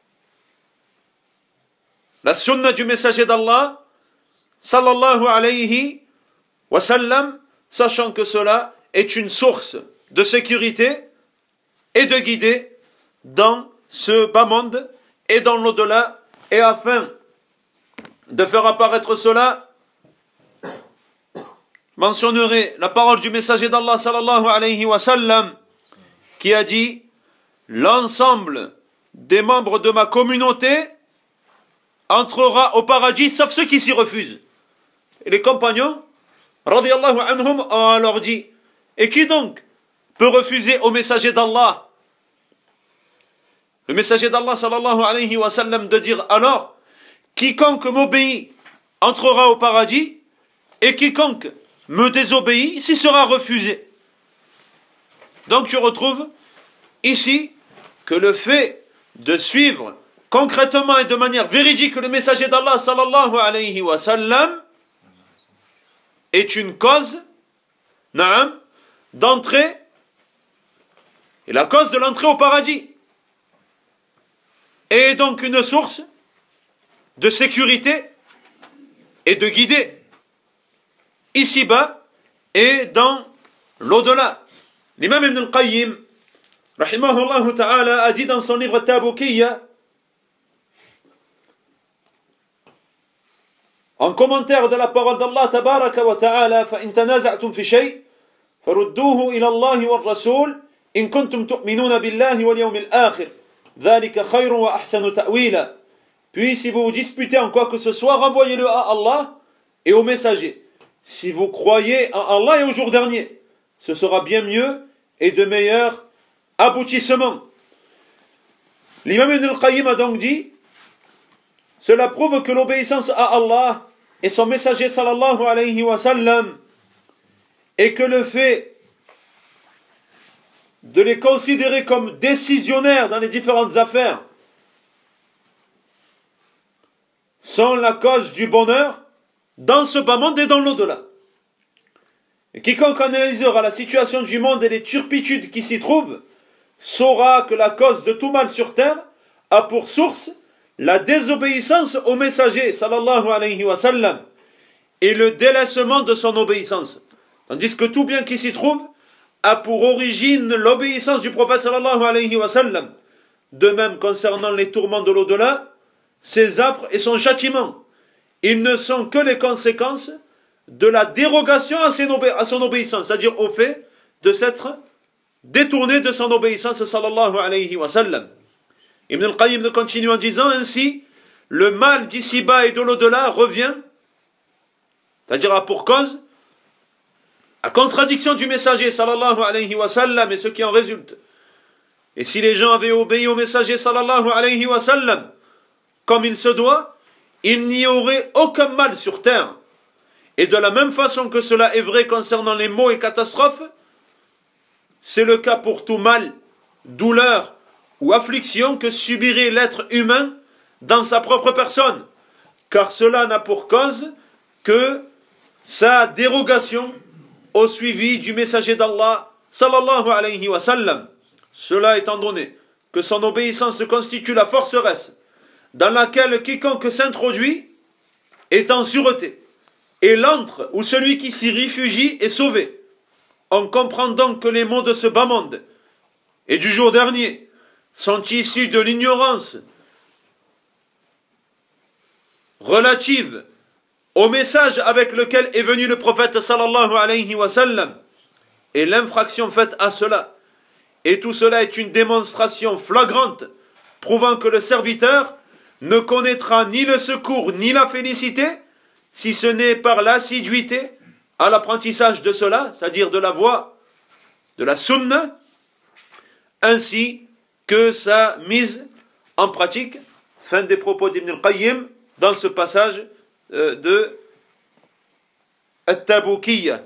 la sunna du messager d'Allah sallallahu alayhi wa sallam, sachant que cela est une source de sécurité et de guider dans ce bas monde et dans l'au-delà. Et afin de faire apparaître cela, mentionnerai la parole du messager d'Allah sallallahu alayhi wa sallam, qui a dit: l'ensemble des membres de ma communauté entrera au paradis sauf ceux qui s'y refusent. Et les compagnons radiyallahu anhum ont alors dit: et qui donc peut refuser au messager d'Allah? Le messager d'Allah sallallahu alayhi wa sallam de dire alors: quiconque m'obéit entrera au paradis, et quiconque me désobéit s'y sera refusé. Donc tu retrouves ici que le fait de suivre concrètement et de manière véridique le messager d'Allah sallallahu alayhi wa sallam est une cause d'entrée, et la cause de l'entrée au paradis, et donc une source de sécurité et de guider ici-bas et dans l'au-delà. L'imam Ibn al-Qayyim rahimahullah ta'ala a dit dans son livre Tabukiyya, en commentaire de la parole d'Allah tabaraka wa ta'ala: fa in tanaza'tum fi shay farudduhu ila Allah wa ar-rasul in kuntum tu'minuna billahi wal yawmil akhir dhalika khayrun wa ahsanu ta'wila. Puis si vous vous disputez en quoi que ce soit, renvoyez-le à Allah et au messager. Si vous croyez en Allah et au jour dernier, ce sera bien mieux et de meilleurs aboutissements. L'imam Ibn al-Qayyim a donc dit: cela prouve que l'obéissance à Allah et son messager sallallahu alayhi wa sallam, et que le fait de les considérer comme décisionnaires dans les différentes affaires sont la cause du bonheur dans ce bas monde et dans l'au-delà. Et quiconque analysera la situation du monde et les turpitudes qui s'y trouvent saura que la cause de tout mal sur terre a pour source la désobéissance au messager sallallahu alayhi wa sallam et le délaissement de son obéissance. Tandis que tout bien qui s'y trouve a pour origine l'obéissance du prophète sallallahu alayhi wa sallam. De même, concernant les tourments de l'au-delà, ses affres et son châtiment. Ils ne sont que les conséquences de la dérogation à son obéissance, c'est-à-dire au fait de s'être détourné de son obéissance, sallallahu alayhi wa sallam. Ibn al-Qayyim continue en disant ainsi, le mal d'ici-bas et de l'au-delà revient, c'est-à-dire a pour cause, à contradiction du messager, sallallahu alayhi wa sallam, et ce qui en résulte. Et si les gens avaient obéi au messager, sallallahu alayhi wa sallam, comme il se doit, il n'y aurait aucun mal sur terre. Et de la même façon que cela est vrai concernant les maux et catastrophes, c'est le cas pour tout mal, douleur ou affliction que subirait l'être humain dans sa propre personne, car cela n'a pour cause que sa dérogation au suivi du messager d'Allah, sallallahu alayhi wa sallam. Cela étant donné que son obéissance constitue la forteresse dans laquelle quiconque s'introduit est en sûreté, et l'antre ou celui qui s'y réfugie est sauvé. On comprend donc que les mots de ce bas monde et du jour dernier sont issus de l'ignorance relative au message avec lequel est venu le prophète sallallahu alayhi wa sallam et l'infraction faite à cela. Et tout cela est une démonstration flagrante prouvant que le serviteur ne connaîtra ni le secours ni la félicité si ce n'est par l'assiduité à l'apprentissage de cela, c'est-à-dire de la voie de la sunna, ainsi que sa mise en pratique. Fin des propos d'Ibn al-Qayyim dans ce passage de At-Tabukiyya.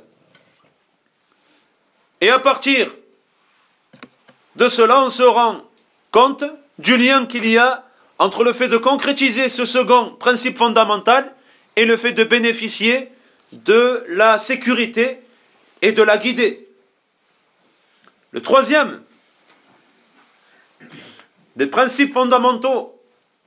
Et à partir de cela, on se rend compte du lien qu'il y a entre le fait de concrétiser ce second principe fondamental et le fait de bénéficier de la sécurité et de la guider. Le troisième des principes fondamentaux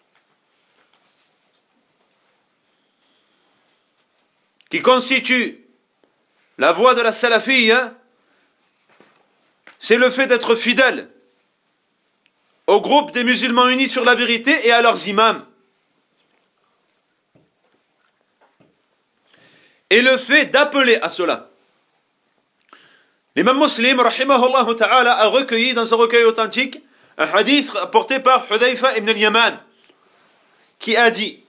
qui constitue la voie de la salafiyya, c'est le fait d'être fidèle au groupe des musulmans unis sur la vérité et à leurs imams. Et le fait d'appeler à cela. L'imam Muslim, rahimahullah ta'ala, a recueilli dans un recueil authentique un hadith rapporté par Hudayfa ibn al-Yaman, qui a dit,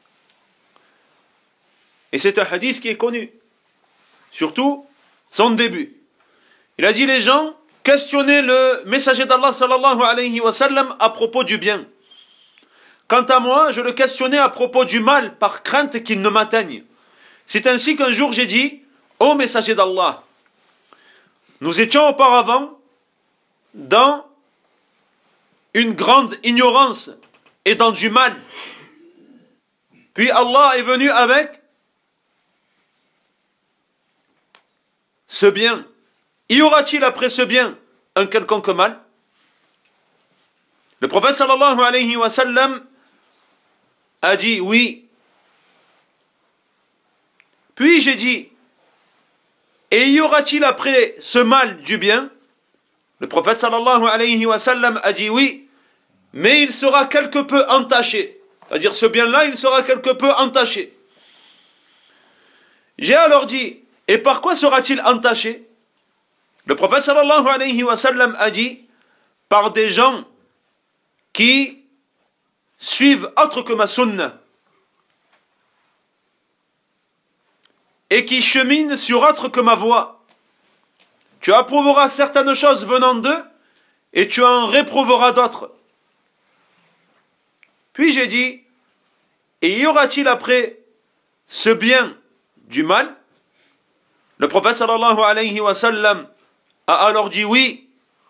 et c'est un hadith qui est connu, surtout son début. Il a dit, les gens questionnaient le messager d'Allah sallallahu alayhi wa sallam à propos du bien. Quant à moi, je le questionnais à propos du mal par crainte qu'il ne m'atteigne. C'est ainsi qu'un jour j'ai dit, ô messager d'Allah, nous étions auparavant dans une grande ignorance et dans du mal. Puis Allah est venu avec ce bien. Y aura-t-il après ce bien un quelconque mal? Le prophète sallallahu alayhi wa sallam a dit oui. Puis j'ai dit, et y aura-t-il après ce mal du bien? Le prophète sallallahu alayhi wa sallam a dit oui, mais il sera quelque peu entaché. C'est-à-dire ce bien-là, il sera quelque peu entaché. J'ai alors dit, et par quoi sera-t-il entaché? Le prophète sallallahu alayhi wa sallam a dit, par des gens qui suivent autre que ma sunna et qui cheminent sur autre que ma voie. Tu approuveras certaines choses venant d'eux et tu en réprouveras d'autres. Puis j'ai dit, et y aura-t-il après ce bien du mal? Le prophète sallallahu alayhi wa sallam a alors dit oui.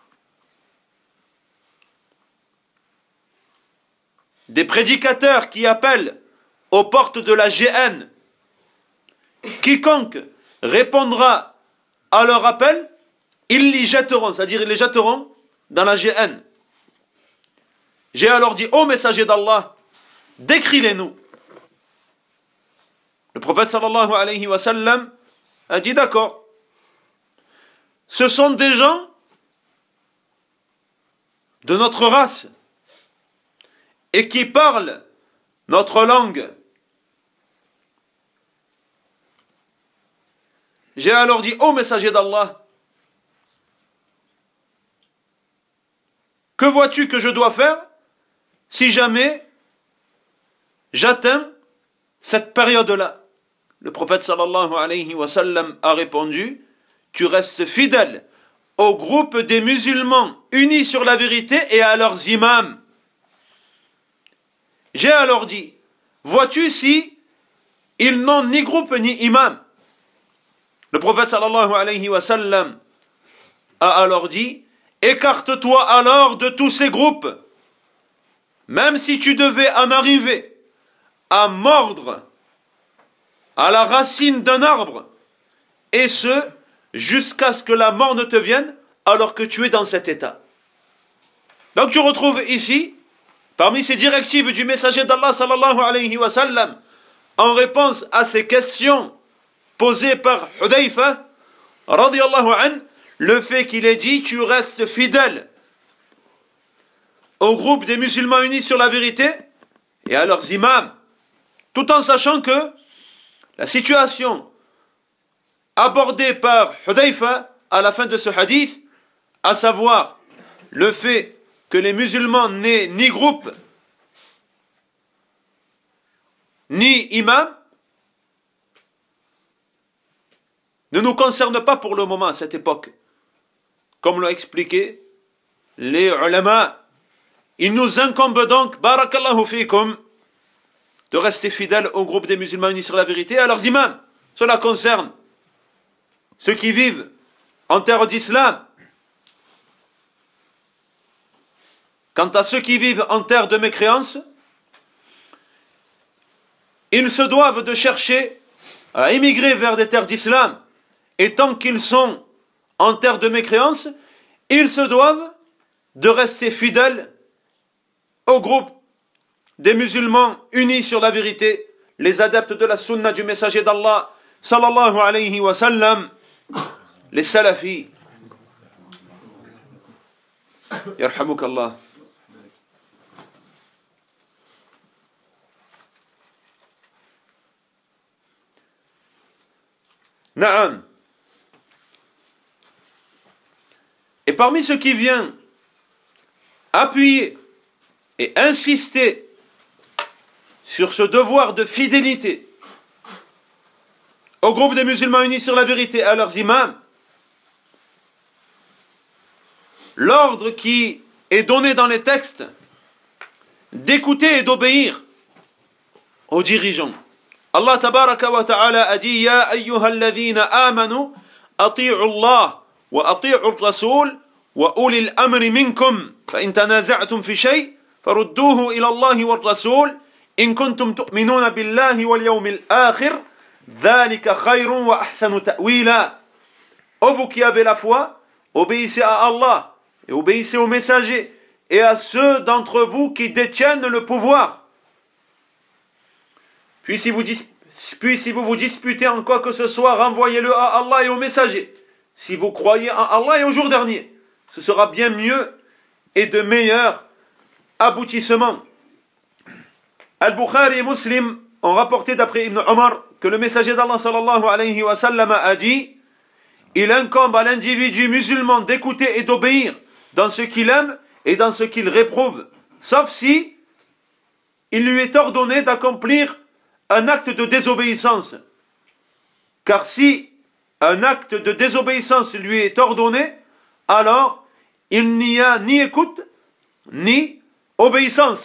Des prédicateurs qui appellent aux portes de la GN, quiconque répondra à leur appel, ils l'y jetteront, c'est-à-dire ils les jetteront dans la GN. J'ai alors dit, ô messager d'Allah, décris-les-nous. Le prophète sallallahu alayhi wa sallam a dit, d'accord, ce sont des gens de notre race et qui parlent notre langue. J'ai alors dit, ô messager d'Allah, que vois-tu que je dois faire si jamais j'atteins cette période-là? Le prophète sallallahu alayhi wa sallam a répondu, tu restes fidèle au groupe des musulmans unis sur la vérité et à leurs imams. J'ai alors dit, vois-tu si ils n'ont ni groupe ni imam? Le prophète sallallahu alayhi wa sallam a alors dit, écarte-toi alors de tous ces groupes, même si tu devais en arriver à mordre à la racine d'un arbre, et ce, jusqu'à ce que la mort ne te vienne, alors que tu es dans cet état. Donc tu retrouves ici, parmi ces directives du messager d'Allah sallallahu alayhi wa sallam, en réponse à ces questions posées par Hudayfa, radiyallahu an, le fait qu'il ait dit, tu restes fidèle au groupe des musulmans unis sur la vérité et à leurs imams, tout en sachant que la situation abordée par Hudayfa à la fin de ce hadith, à savoir le fait que les musulmans n'aient ni groupe ni imam, ne nous concerne pas pour le moment à cette époque. Comme l'ont expliqué les ulama, il nous incombe donc, barakallahu fikum, de rester fidèles au groupe des musulmans unis sur la vérité et à leurs imams. Cela concerne ceux qui vivent en terre d'islam. Quant à ceux qui vivent en terre de mécréance, ils se doivent de chercher à émigrer vers des terres d'islam. Et tant qu'ils sont en terre de mécréance, ils se doivent de rester fidèles au groupe des musulmans unis sur la vérité, les adeptes de la sunna du messager d'Allah, sallallahu alayhi wa sallam, les salafis. Yarhamukallah. Na'am. Et parmi ceux qui viennent appuyer et insister sur ce devoir de fidélité au groupe des musulmans unis sur la vérité à leurs imams, l'ordre qui est donné dans les textes d'écouter et d'obéir aux dirigeants. Allah tabaraka wa ta'ala a dit, Ya ayyuhalladhina amanu, ati'u Allah وأطيعوا الرسول وأولي الأمر منكم فإن تنازعتم في شيء فردوه إلى الله والرسول إن كنتم تؤمنون بالله واليوم الآخر ذلك خير وأحسن تأويلا. Ô vous qui avez la foi, obéissez à Allah et obéissez aux messagers et à ceux d'entre vous qui détiennent le pouvoir. Puis si vous vous disputez en quoi que ce soit, renvoyez-le à Allah et aux messagers. Si vous croyez en Allah et au jour dernier, ce sera bien mieux et de meilleurs aboutissements. Al-Bukhari et Muslim ont rapporté d'après Ibn Omar que le messager d'Allah sallallahu alayhi wa sallam a dit, il incombe à l'individu musulman d'écouter et d'obéir dans ce qu'il aime et dans ce qu'il réprouve, sauf si il lui est ordonné d'accomplir un acte de désobéissance. Car si un acte de désobéissance lui est ordonné, alors il n'y a ni écoute, ni obéissance.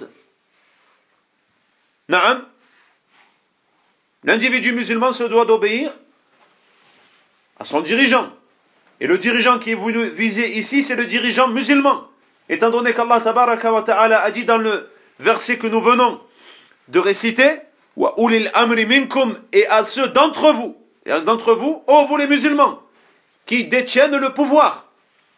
Naam. L'individu musulman se doit d'obéir à son dirigeant. Et le dirigeant qui est visé ici, c'est le dirigeant musulman. Étant donné qu'Allah tabaraka wa ta'ala a dit dans le verset que nous venons de réciter, wa ulil amri minkum, et à ceux d'entre vous, ô vous les musulmans, qui détiennent le pouvoir.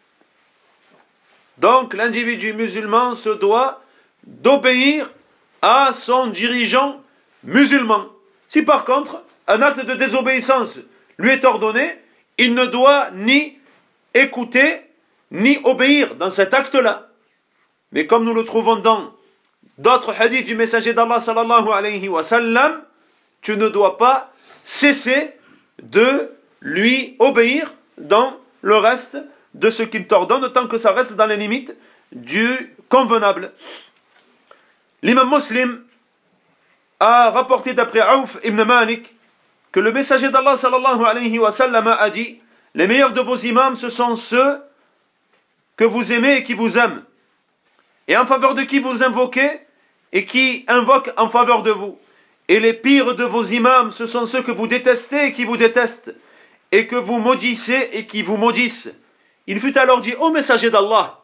Donc l'individu musulman se doit d'obéir à son dirigeant musulman. Si par contre un acte de désobéissance lui est ordonné, il ne doit ni écouter ni obéir dans cet acte-là. Mais comme nous le trouvons dans d'autres hadiths du messager d'Allah sallallahu alayhi wa sallam, tu ne dois pas cesser de lui obéir dans le reste de ce qu'il t'ordonne, tant que ça reste dans les limites du convenable. L'imam Muslim a rapporté d'après Auf ibn Malik que le messager d'Allah sallallahu alayhi wa sallam a dit: les meilleurs de vos imams, ce sont ceux que vous aimez et qui vous aiment, et en faveur de qui vous invoquez et qui invoquent en faveur de vous. Et les pires de vos imams, ce sont ceux que vous détestez et qui vous détestent, et que vous maudissez et qui vous maudissent. Il fut alors dit: ô messager d'Allah,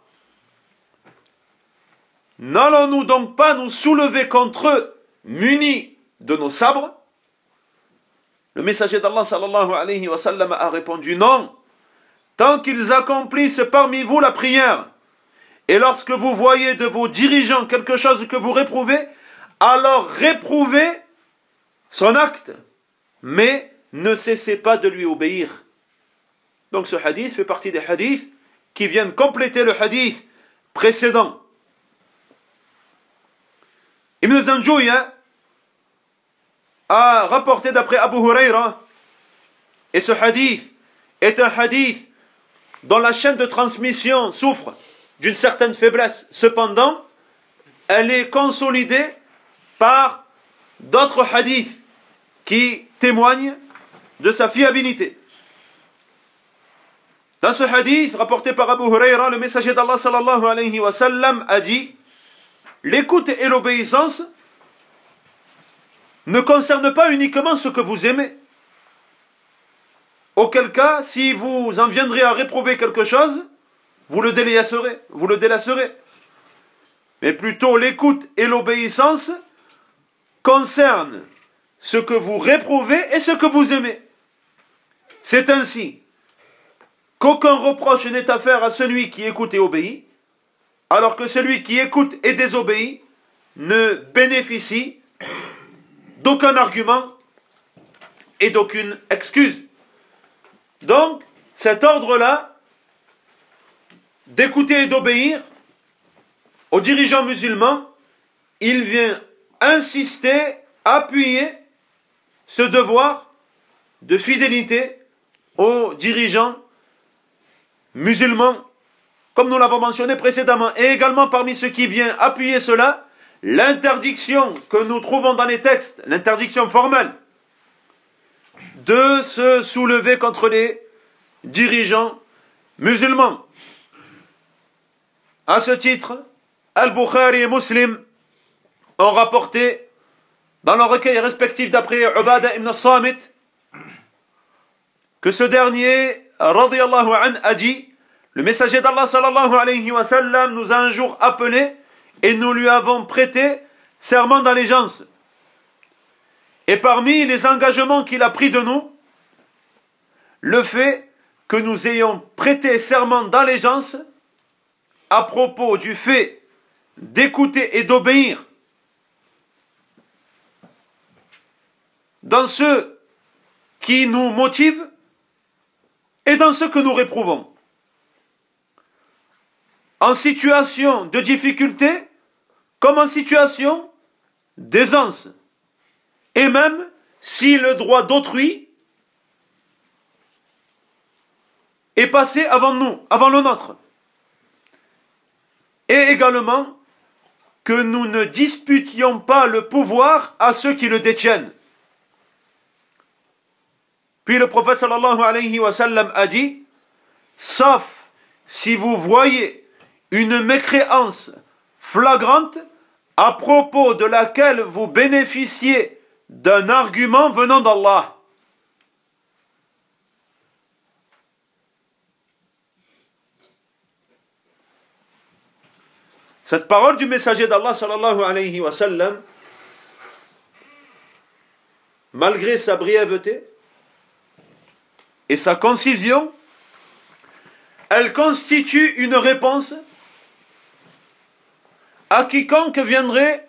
n'allons-nous donc pas nous soulever contre eux, munis de nos sabres? Le messager d'Allah sallallahu alayhi wa sallam a répondu: non, tant qu'ils accomplissent parmi vous la prière. Et lorsque vous voyez de vos dirigeants quelque chose que vous réprouvez, alors réprouvez son acte, mais ne cessez pas de lui obéir. Donc ce hadith fait partie des hadiths qui viennent compléter le hadith précédent. Ibn Zanjouya a rapporté d'après Abu Huraira, et ce hadith est un hadith dont la chaîne de transmission souffre d'une certaine faiblesse. Cependant, elle est consolidée par d'autres hadiths qui témoignent de sa fiabilité. Dans ce hadith rapporté par Abu Huraira, le messager d'Allah sallallahu alayhi wa sallam a dit: l'écoute et l'obéissance ne concernent pas uniquement ce que vous aimez. Auquel cas, si vous en viendrez à réprouver quelque chose, vous le délaisserez. Mais plutôt l'écoute et l'obéissance concernent ce que vous réprouvez et ce que vous aimez. C'est ainsi qu'aucun reproche n'est à faire à celui qui écoute et obéit, alors que celui qui écoute et désobéit ne bénéficie d'aucun argument et d'aucune excuse. Donc, cet ordre-là, d'écouter et d'obéir aux dirigeants musulmans, il vient insister, appuyer ce devoir de fidélité aux dirigeants musulmans, comme nous l'avons mentionné précédemment. Et également parmi ce qui vient appuyer cela, l'interdiction que nous trouvons dans les textes, l'interdiction formelle, de se soulever contre les dirigeants musulmans. À ce titre, Al-Bukhari et Muslim ont rapporté dans leurs recueils respectifs d'après Ubadah ibn Samit que ce dernier, radiyallahu anhu, a dit: le messager d'Allah sallallahu alayhi wa sallam nous a un jour appelés et nous lui avons prêté serment d'allégeance. Et parmi les engagements qu'il a pris de nous, le fait que nous ayons prêté serment d'allégeance à propos du fait d'écouter et d'obéir dans ce qui nous motive et dans ce que nous réprouvons. En situation de difficulté comme en situation d'aisance. Et même si le droit d'autrui est passé avant nous, avant le nôtre. Et également que nous ne disputions pas le pouvoir à ceux qui le détiennent. Puis le prophète sallallahu alayhi wa sallam a dit: sauf si vous voyez une mécréance flagrante à propos de laquelle vous bénéficiez d'un argument venant d'Allah. Cette parole du messager d'Allah sallallahu alayhi wa sallam, malgré sa brièveté et sa concision, elle constitue une réponse à quiconque viendrait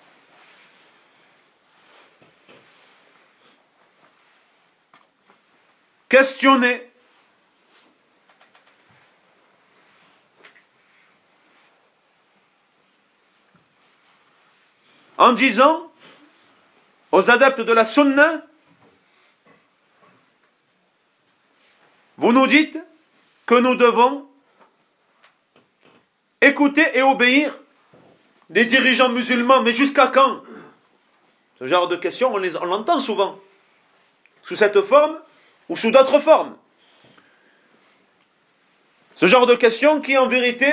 questionner en disant aux adeptes de la sunna, vous nous dites que nous devons écouter et obéir des dirigeants musulmans, mais jusqu'à quand? Ce genre de questions, on l'entend souvent, sous cette forme ou sous d'autres formes. Ce genre de questions qui, en vérité,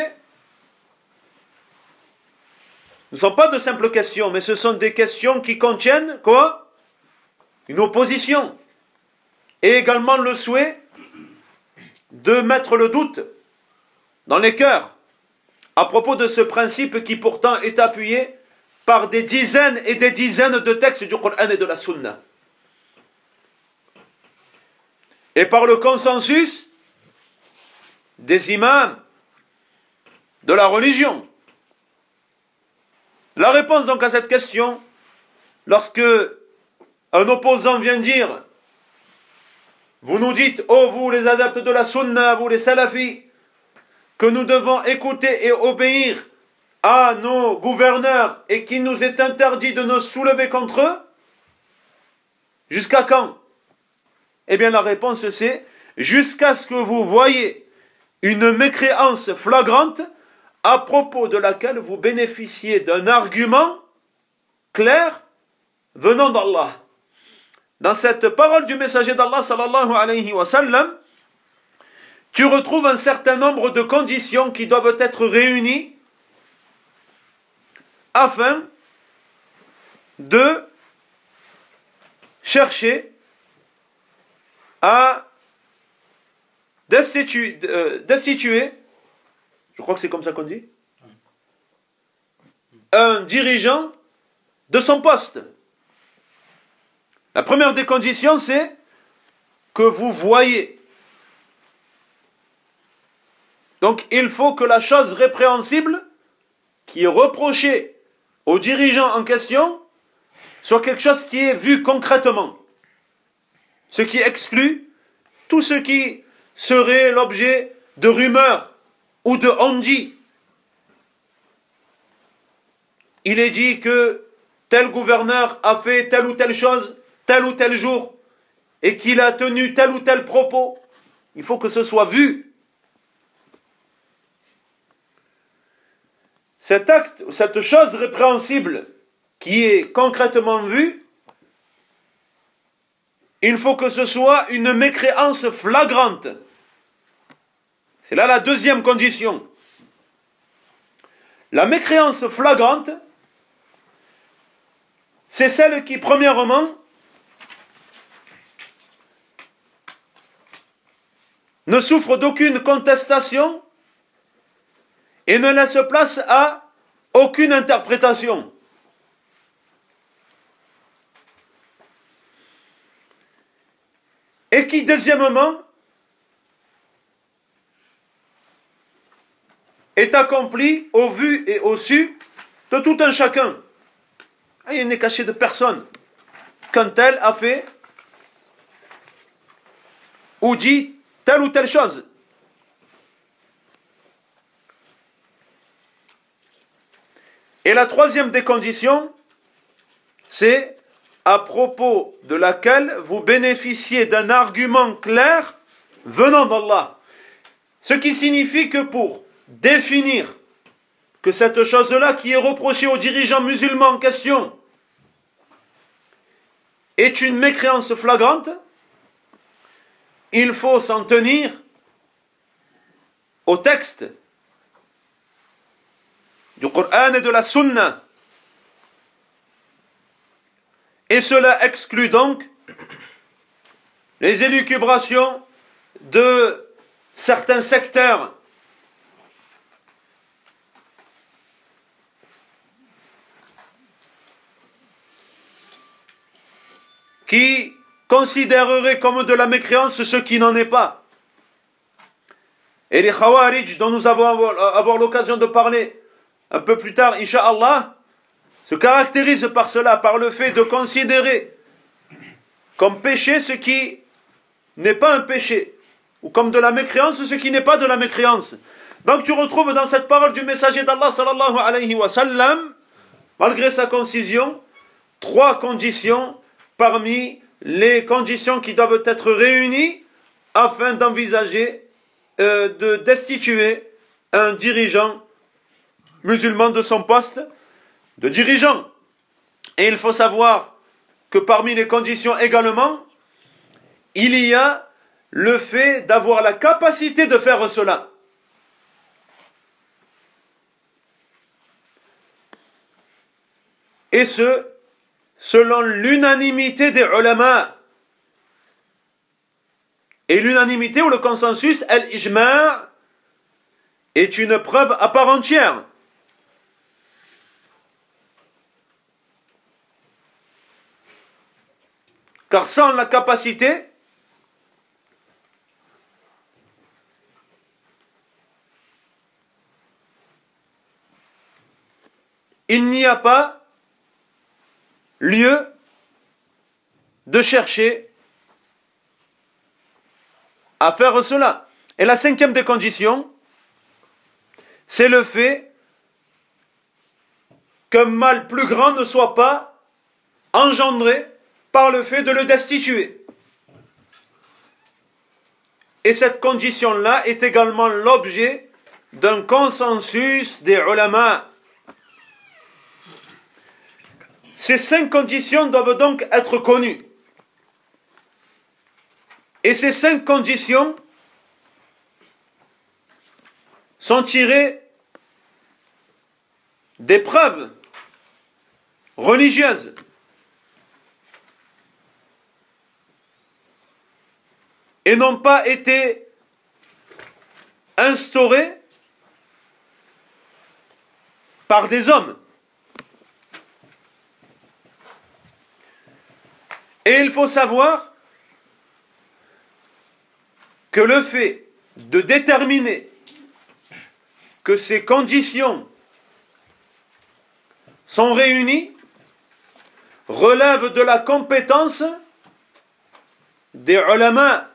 ne sont pas de simples questions, mais ce sont des questions qui contiennent, quoi? Une opposition. Et également le souhait de mettre le doute dans les cœurs à propos de ce principe qui pourtant est appuyé par des dizaines et des dizaines de textes du Coran et de la Sunna. Et par le consensus des imams de la religion. La réponse donc à cette question, lorsque un opposant vient dire, vous nous dites, oh vous les adeptes de la Sunna, vous les salafis, que nous devons écouter et obéir à nos gouverneurs et qu'il nous est interdit de nous soulever contre eux, jusqu'à quand? Eh bien la réponse c'est, jusqu'à ce que vous voyez une mécréance flagrante à propos de laquelle vous bénéficiez d'un argument clair venant d'Allah. Dans cette parole du messager d'Allah sallallahu alayhi wa sallam, tu retrouves un certain nombre de conditions qui doivent être réunies afin de chercher à destituer, je crois que c'est comme ça qu'on dit, un dirigeant de son poste. La première des conditions, c'est que vous voyez. Donc, il faut que la chose répréhensible qui est reprochée aux dirigeants en question soit quelque chose qui est vu concrètement. Ce qui exclut tout ce qui serait l'objet de rumeurs ou de on-dit. Il est dit que tel gouverneur a fait telle ou telle chose, tel ou tel jour, et qu'il a tenu tel ou tel propos. Il faut que ce soit vu. Cet acte, cette chose répréhensible qui est concrètement vue, il faut que ce soit une mécréance flagrante. C'est là la deuxième condition. La mécréance flagrante, c'est celle qui, premièrement, ne souffre d'aucune contestation et ne laisse place à aucune interprétation. Et qui, deuxièmement, est accompli au vu et au su de tout un chacun. Il n'est caché de personne qu'un tel a fait ou dit telle ou telle chose. Et la troisième des conditions, c'est à propos de laquelle vous bénéficiez d'un argument clair venant d'Allah. Ce qui signifie que pour définir que cette chose-là qui est reprochée aux dirigeants musulmans en question est une mécréance flagrante, il faut s'en tenir au texte du Coran et de la Sunna. Et cela exclut donc les élucubrations de certains secteurs qui considéreraient comme de la mécréance ce qui n'en est pas. Et les Khawarij, dont nous allons avoir l'occasion de parler un peu plus tard, Inch'Allah, se caractérisent par cela, par le fait de considérer comme péché ce qui n'est pas un péché, ou comme de la mécréance ce qui n'est pas de la mécréance. Donc tu retrouves dans cette parole du messager d'Allah sallallahu alayhi wa sallam malgré sa concision, 3 conditions parmi les conditions qui doivent être réunies afin d'envisager de destituer un dirigeant musulman de son poste de dirigeant. Et il faut savoir que parmi les conditions également, il y a le fait d'avoir la capacité de faire cela. Et ce, selon l'unanimité des ulama. Et l'unanimité ou le consensus, al-ijma' est une preuve à part entière. Car sans la capacité, il n'y a pas lieu de chercher à faire cela. Et la 5e des conditions, c'est le fait qu'un mal plus grand ne soit pas engendré par le fait de le destituer. Et cette condition-là est également l'objet d'un consensus des ulama. Ces 5 conditions doivent donc être connues. Et ces 5 conditions sont tirées des preuves religieuses. Et n'ont pas été instaurées par des hommes. Et il faut savoir que le fait de déterminer que ces conditions sont réunies relève de la compétence des ulama.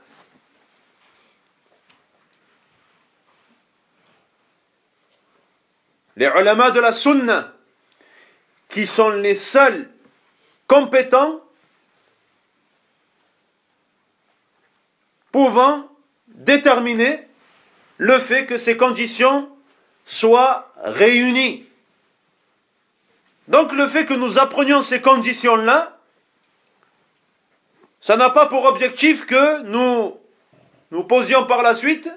Les ulama de la sunna, qui sont les seuls compétents pouvant déterminer le fait que ces conditions soient réunies. Donc le fait que nous apprenions ces conditions-là, ça n'a pas pour objectif que nous posions par la suite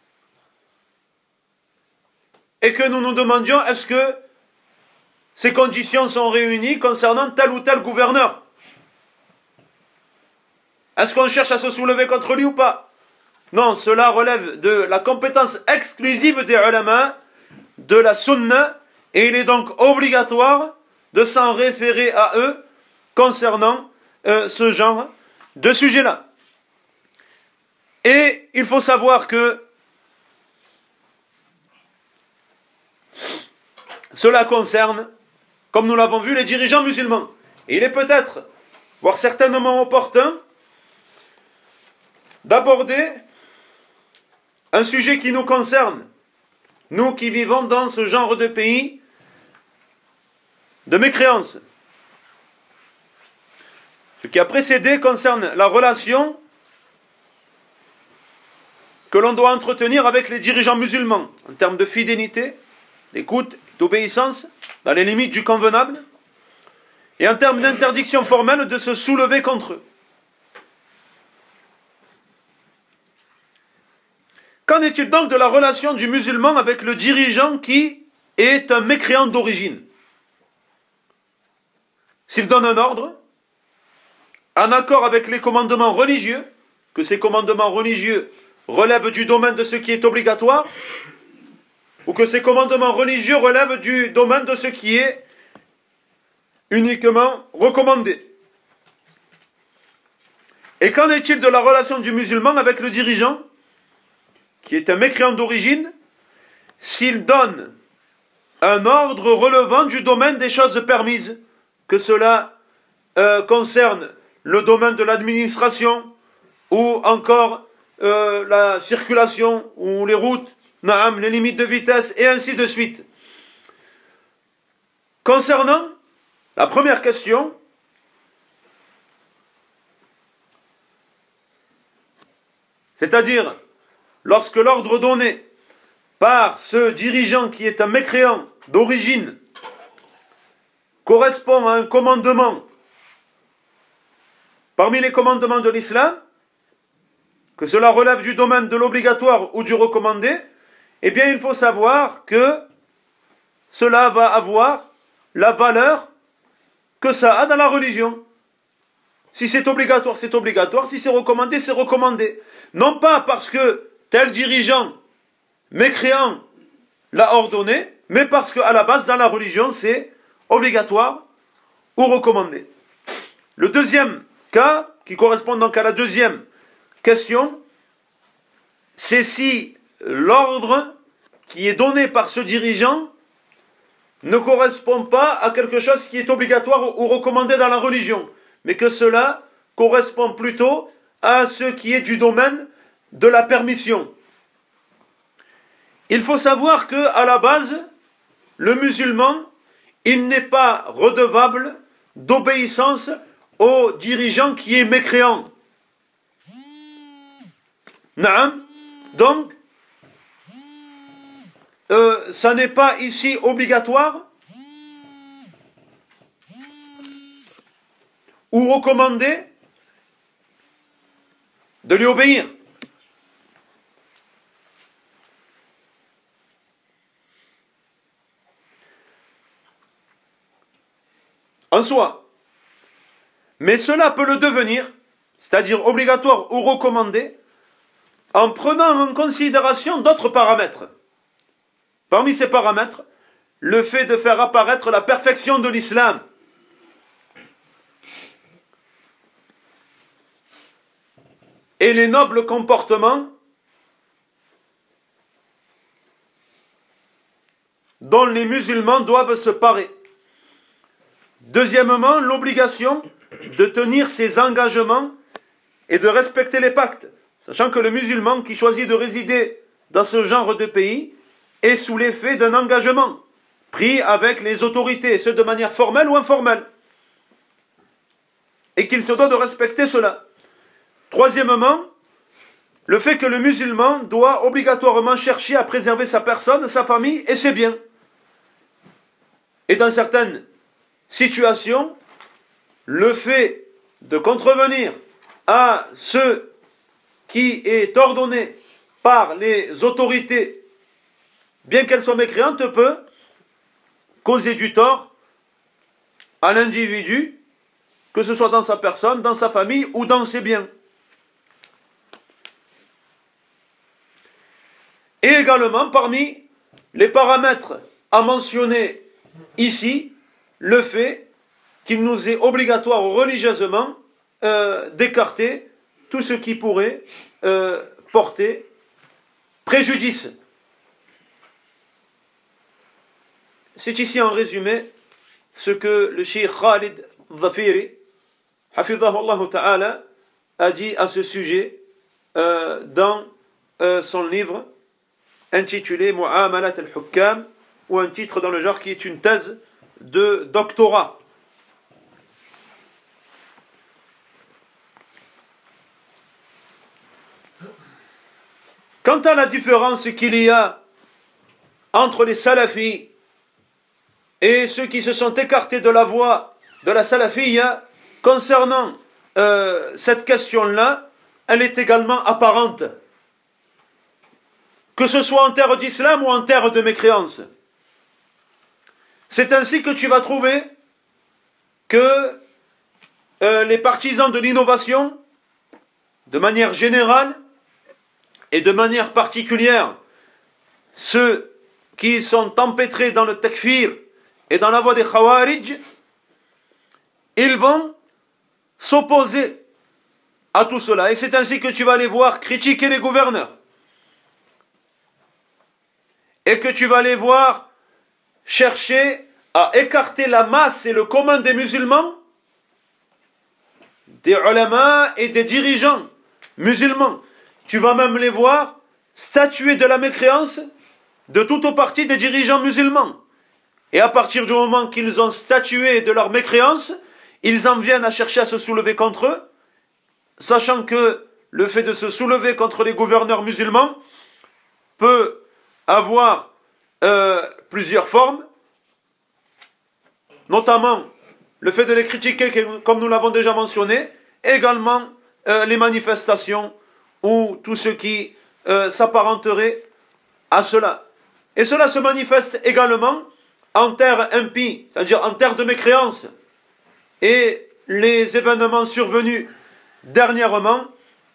et que nous nous demandions est-ce que ces conditions sont réunies concernant tel ou tel gouverneur. Est-ce qu'on cherche à se soulever contre lui ou pas? Non, cela relève de la compétence exclusive des ulama, de la sunna, et il est donc obligatoire de s'en référer à eux concernant ce genre de sujet-là. Et il faut savoir que cela concerne, comme nous l'avons vu, les dirigeants musulmans. Et il est peut-être, voire certainement opportun, d'aborder un sujet qui nous concerne, nous qui vivons dans ce genre de pays de mécréance. Ce qui a précédé concerne la relation que l'on doit entretenir avec les dirigeants musulmans, en termes de fidélité, d'écoute, d'obéissance, dans les limites du convenable, et en termes d'interdiction formelle de se soulever contre eux. Qu'en est-il donc de la relation du musulman avec le dirigeant qui est un mécréant d'origine? S'il donne un ordre, en accord avec les commandements religieux, que ces commandements religieux relèvent du domaine de ce qui est obligatoire, ou que ces commandements religieux relèvent du domaine de ce qui est uniquement recommandé. Et qu'en est-il de la relation du musulman avec le dirigeant, qui est un mécréant d'origine, s'il donne un ordre relevant du domaine des choses permises, que cela concerne le domaine de l'administration, ou encore la circulation, ou les routes, les limites de vitesse, et ainsi de suite. Concernant la première question, c'est-à-dire lorsque l'ordre donné par ce dirigeant qui est un mécréant d'origine correspond à un commandement parmi les commandements de l'islam, que cela relève du domaine de l'obligatoire ou du recommandé, eh bien il faut savoir que cela va avoir la valeur que ça a dans la religion. Si c'est obligatoire, c'est obligatoire. Si c'est recommandé, c'est recommandé. Non pas parce que tel dirigeant mécréant l'a ordonné, mais parce qu'à la base, dans la religion, c'est obligatoire ou recommandé. Le deuxième cas, qui correspond donc à la deuxième question, c'est si l'ordre qui est donné par ce dirigeant ne correspond pas à quelque chose qui est obligatoire ou recommandé dans la religion, mais que cela correspond plutôt à ce qui est du domaine de la permission. Il faut savoir que, à la base, le musulman, il n'est pas redevable d'obéissance au dirigeant qui est mécréant. Naam. Donc, ça n'est pas ici obligatoire ou recommandé de lui obéir. En soi. Mais cela peut le devenir, c'est-à-dire obligatoire ou recommandé, en prenant en considération d'autres paramètres. Parmi ces paramètres, le fait de faire apparaître la perfection de l'islam. Et les nobles comportements dont les musulmans doivent se parer. Deuxièmement, l'obligation de tenir ses engagements et de respecter les pactes, sachant que le musulman qui choisit de résider dans ce genre de pays est sous l'effet d'un engagement pris avec les autorités, ce de manière formelle ou informelle, et qu'il se doit de respecter cela. Troisièmement, le fait que le musulman doit obligatoirement chercher à préserver sa personne, sa famille et ses biens. Et dans certaines situations, le fait de contrevenir à ce qui est ordonné par les autorités, bien qu'elles soient mécréantes, peut causer du tort à l'individu, que ce soit dans sa personne, dans sa famille ou dans ses biens. Et également, parmi les paramètres à mentionner ici, le fait qu'il nous est obligatoire religieusement d'écarter tout ce qui pourrait porter préjudice. C'est ici en résumé ce que le cheikh Khalid Dhafiri, hafidhahullah ta'ala, a dit à ce sujet dans son livre intitulé Mu'amalat al-Hukkam, ou un titre dans le genre qui est une thèse de doctorat. Quant à la différence qu'il y a entre les salafis et ceux qui se sont écartés de la voie de la salafiyya, concernant cette question-là, elle est également apparente. Que ce soit en terre d'islam ou en terre de mécréance. C'est ainsi que tu vas trouver que les partisans de l'innovation, de manière générale et de manière particulière, ceux qui sont empêtrés dans le takfir et dans la voie des khawarij, ils vont s'opposer à tout cela. Et c'est ainsi que tu vas les voir critiquer les gouverneurs. Et que tu vas les voir chercher à écarter la masse et le commun des musulmans, des ulama et des dirigeants musulmans. Tu vas même les voir statuer de la mécréance de tout au parti des dirigeants musulmans. Et à partir du moment qu'ils ont statué de leur mécréance, ils en viennent à chercher à se soulever contre eux, sachant que le fait de se soulever contre les gouverneurs musulmans peut avoir plusieurs formes, notamment le fait de les critiquer, comme nous l'avons déjà mentionné, également les manifestations ou tout ce qui s'apparenterait à cela. Et cela se manifeste également en terre impie, c'est-à-dire en terre de mécréance. Et les événements survenus dernièrement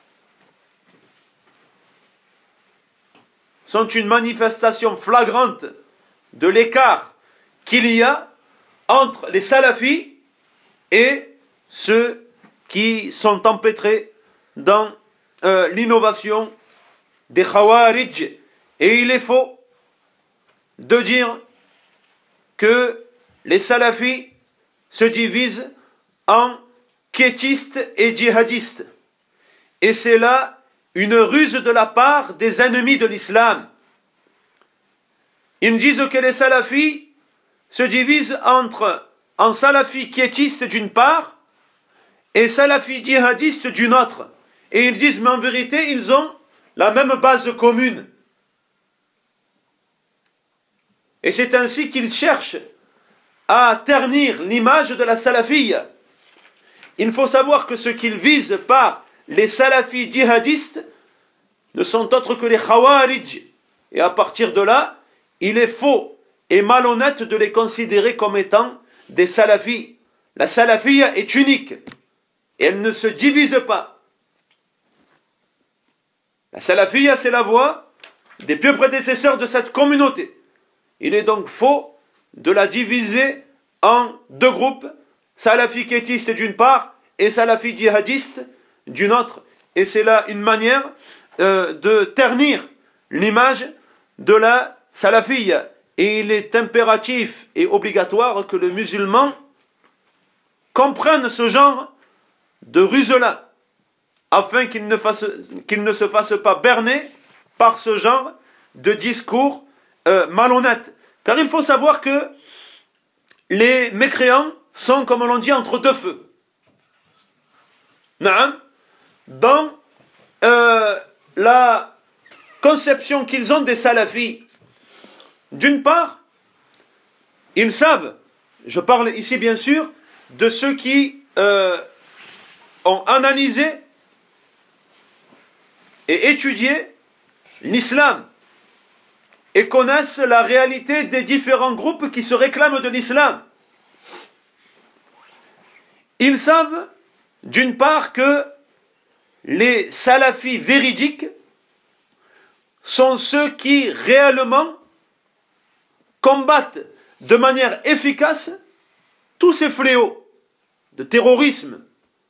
sont une manifestation flagrante de l'écart qu'il y a entre les salafis et ceux qui sont empêtrés dans l'innovation des khawarij. Et il est faux de dire que les salafis se divisent en quiétistes et djihadistes. Et c'est là une ruse de la part des ennemis de l'islam. Ils disent que les salafis se divisent en salafis quiétistes d'une part et salafis djihadistes d'une autre. Et ils disent, mais en vérité, ils ont la même base commune. Et c'est ainsi qu'ils cherchent à ternir l'image de la salafiyya. Il faut savoir que ce qu'ils visent par les salafis djihadistes ne sont autres que les khawarij. Et à partir de là, il est faux et malhonnête de les considérer comme étant des salafis. La salafiyya est unique et elle ne se divise pas. La salafiyya, c'est la voie des pieux prédécesseurs de cette communauté. Il est donc faux de la diviser en deux groupes, salafis quiétistes d'une part et salafis djihadistes d'une autre. Et c'est là une manière de ternir l'image de la salafiyya. Et il est impératif et obligatoire que le musulman comprenne ce genre de ruse-là, afin qu'il ne se fasse pas berner par ce genre de discours malhonnête. Car il faut savoir que les mécréants sont, comme on l'a dit, entre deux feux. Naam, dans la conception qu'ils ont des salafis, d'une part, ils savent, je parle ici bien sûr de ceux qui ont analysé et étudié l'islam et connaissent la réalité des différents groupes qui se réclament de l'islam. Ils savent, d'une part, que les salafis véridiques sont ceux qui réellement combattent de manière efficace tous ces fléaux de terrorisme.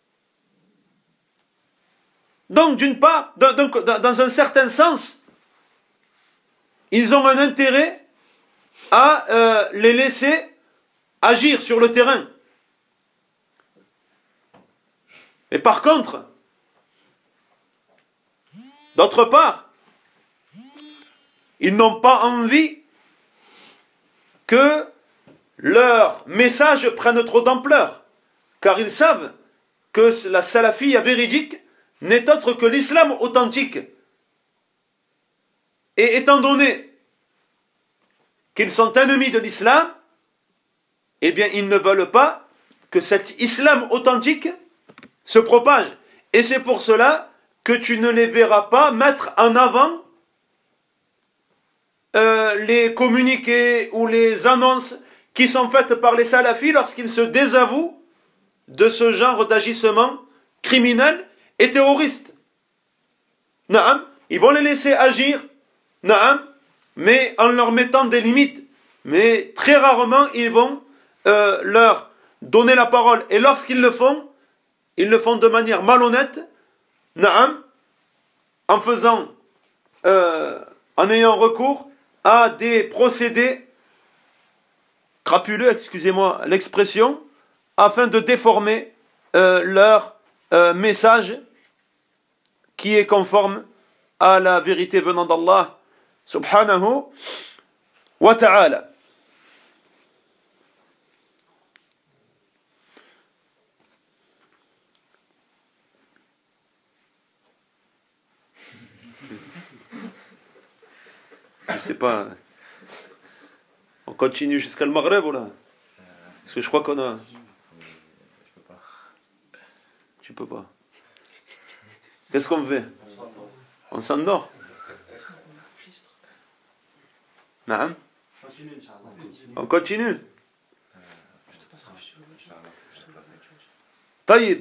Donc, d'une part, dans un certain sens, ils ont un intérêt à les laisser agir sur le terrain. Mais par contre, d'autre part, ils n'ont pas envie que leur message prenne trop d'ampleur, car ils savent que la salafiyya véridique n'est autre que l'islam authentique. Et étant donné qu'ils sont ennemis de l'islam, eh bien ils ne veulent pas que cet islam authentique se propage. Et c'est pour cela que tu ne les verras pas mettre en avant les communiqués ou les annonces qui sont faites par les salafis lorsqu'ils se désavouent de ce genre d'agissement criminel et terroriste. Naam, ils vont les laisser agir, naam, mais en leur mettant des limites. Mais très rarement, ils vont leur donner la parole. Et lorsqu'ils le font, ils le font de manière malhonnête, naam, en ayant recours à des procédés crapuleux, excusez-moi l'expression, afin de déformer leur message qui est conforme à la vérité venant d'Allah subhanahu wa ta'ala. sais pas. On continue jusqu'à le Maghreb ou là? Parce que je crois qu'on a. Tu peux pas. Qu'est-ce qu'on fait? On s'endort. Non? On continue. Taïb.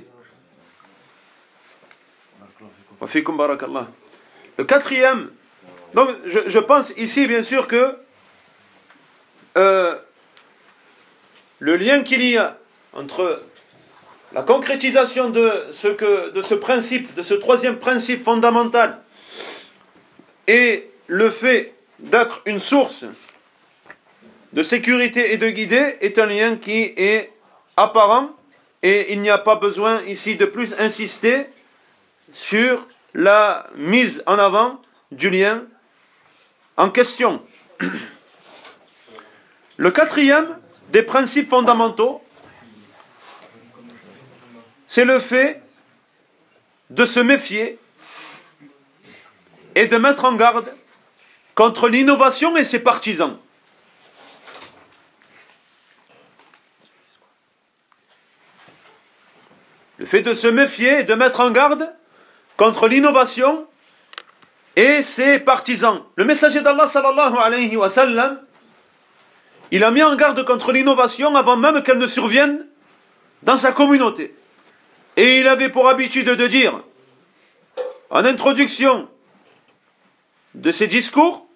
Wa fikum barakallah. Le quatrième. Donc, je pense ici, bien sûr, que le lien qu'il y a entre la concrétisation de ce principe, de ce troisième principe fondamental, et le fait d'être une source de sécurité et de guider est un lien qui est apparent, et il n'y a pas besoin ici de plus insister sur la mise en avant du lien en question. Le quatrième des principes fondamentaux, c'est le fait de se méfier et de mettre en garde contre l'innovation et ses partisans. Le fait de se méfier et de mettre en garde contre l'innovation et ses partisans. Le messager d'Allah sallallahu alayhi wa sallam, il a mis en garde contre l'innovation avant même qu'elle ne survienne dans sa communauté. Et il avait pour habitude de dire, en introduction de ses discours,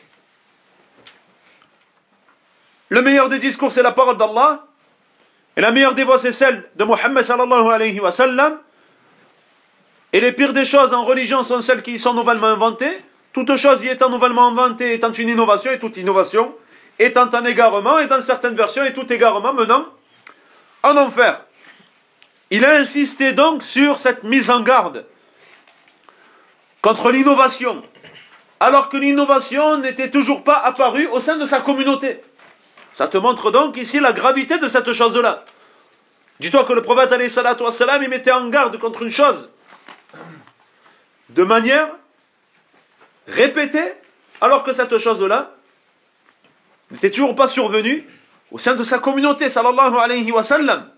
le meilleur des discours c'est la parole d'Allah, et la meilleure des voix c'est celle de Muhammad sallallahu alayhi wa sallam, et les pires des choses en religion sont celles qui sont nouvellement inventées. Toute chose y étant nouvellement inventée étant une innovation, et toute innovation étant un égarement, et dans certaines versions, et tout égarement menant en enfer. Il a insisté donc sur cette mise en garde contre l'innovation, alors que l'innovation n'était toujours pas apparue au sein de sa communauté. Ça te montre donc ici la gravité de cette chose-là. Dis-toi que le prophète alayhi salatu wassalam, il mettait en garde contre une chose de manière répétée, alors que cette chose-là n'était toujours pas survenue au sein de sa communauté, sallallahu alayhi wa sallam.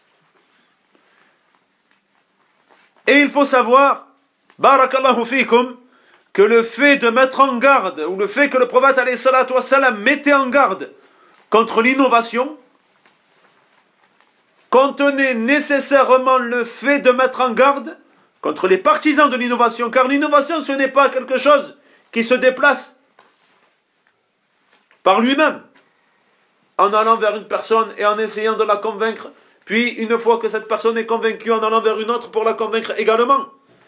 Et il faut savoir, barakallahu fikum, que le fait de mettre en garde, ou le fait que le prophète alayhi salatu wassalam mettait en garde contre l'innovation, contenait nécessairement le fait de mettre en garde contre les partisans de l'innovation, car l'innovation ce n'est pas quelque chose qui se déplace par lui-même, en allant vers une personne et en essayant de la convaincre, puis une fois que cette personne est convaincue, en allant vers une autre pour la convaincre également.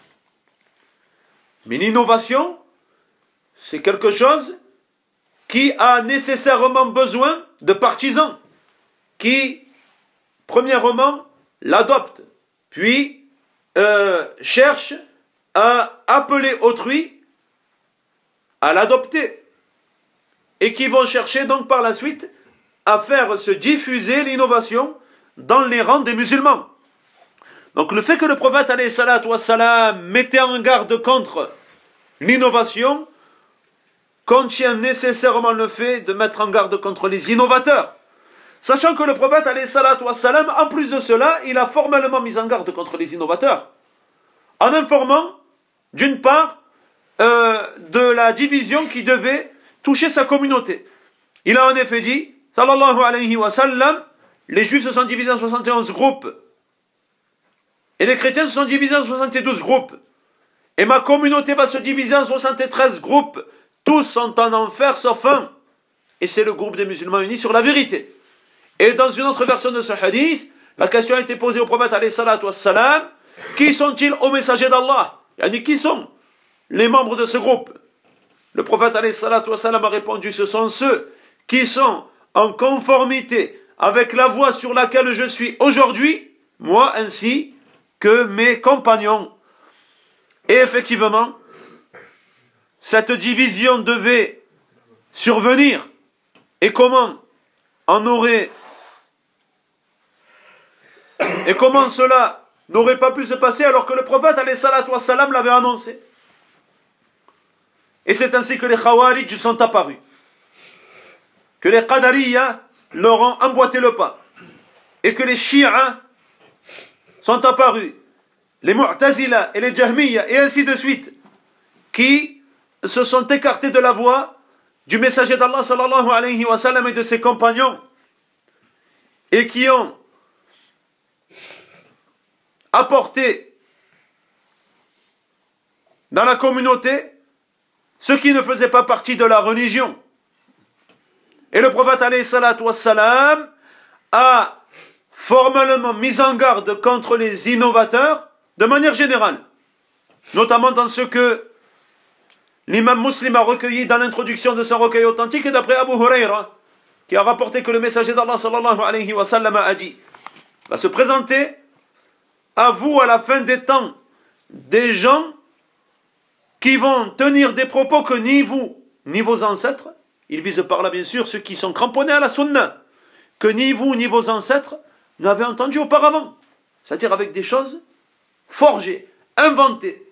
Mais l'innovation, c'est quelque chose qui a nécessairement besoin de partisans, qui, premièrement, l'adoptent, puis cherchent à appeler autrui à l'adopter, et qui vont chercher donc par la suite à faire se diffuser l'innovation dans les rangs des musulmans. Donc le fait que le prophète alayhi salatu wassalam mettait en garde contre l'innovation contient nécessairement le fait de mettre en garde contre les innovateurs. Sachant que le prophète alayhi salatu wassalam, en plus de cela, il a formellement mis en garde contre les innovateurs, en informant d'une part de la division qui devait toucher sa communauté. Il a en effet dit, sallallahu alayhi wa sallam, les juifs se sont divisés en 71 groupes, et les chrétiens se sont divisés en 72 groupes, et ma communauté va se diviser en 73 groupes, tous sont en enfer sauf un, et c'est le groupe des musulmans unis sur la vérité. Et dans une autre version de ce hadith, la question a été posée au prophète alayhi salatu wassalam, qui sont-ils aux messagers d'Allah? Yani, qui sont les membres de ce groupe? Le prophète alayhi salatu wassalam a répondu, ce sont ceux qui sont en conformité avec la voie sur laquelle je suis aujourd'hui, moi ainsi que mes compagnons. Et effectivement, cette division devait survenir. Et comment cela n'aurait pas pu se passer alors que le prophète alayhi salatu wassalam l'avait annoncé? Et c'est ainsi que les Khawarij sont apparus. Que les Qadariya leur ont emboîté le pas. Et que les Shi'a sont apparus. Les Mu'tazila et les Jahmiya et ainsi de suite. Qui se sont écartés de la voie du messager d'Allah sallallahu alayhi wa sallam et de ses compagnons. Et qui ont apporté dans la communauté ce qui ne faisait pas partie de la religion. Et le prophète alayhi salatu wassalam a formellement mis en garde contre les innovateurs de manière générale, notamment dans ce que l'imam Muslim a recueilli dans l'introduction de son recueil authentique et d'après Abu Huraira, qui a rapporté que le messager d'Allah sallallahu alayhi wa sallam a dit: va se présenter à vous à la fin des temps des gens qui vont tenir des propos que ni vous, ni vos ancêtres, ils visent par là bien sûr ceux qui sont cramponnés à la sunna, que ni vous, ni vos ancêtres n'avez entendu auparavant. C'est-à-dire avec des choses forgées, inventées,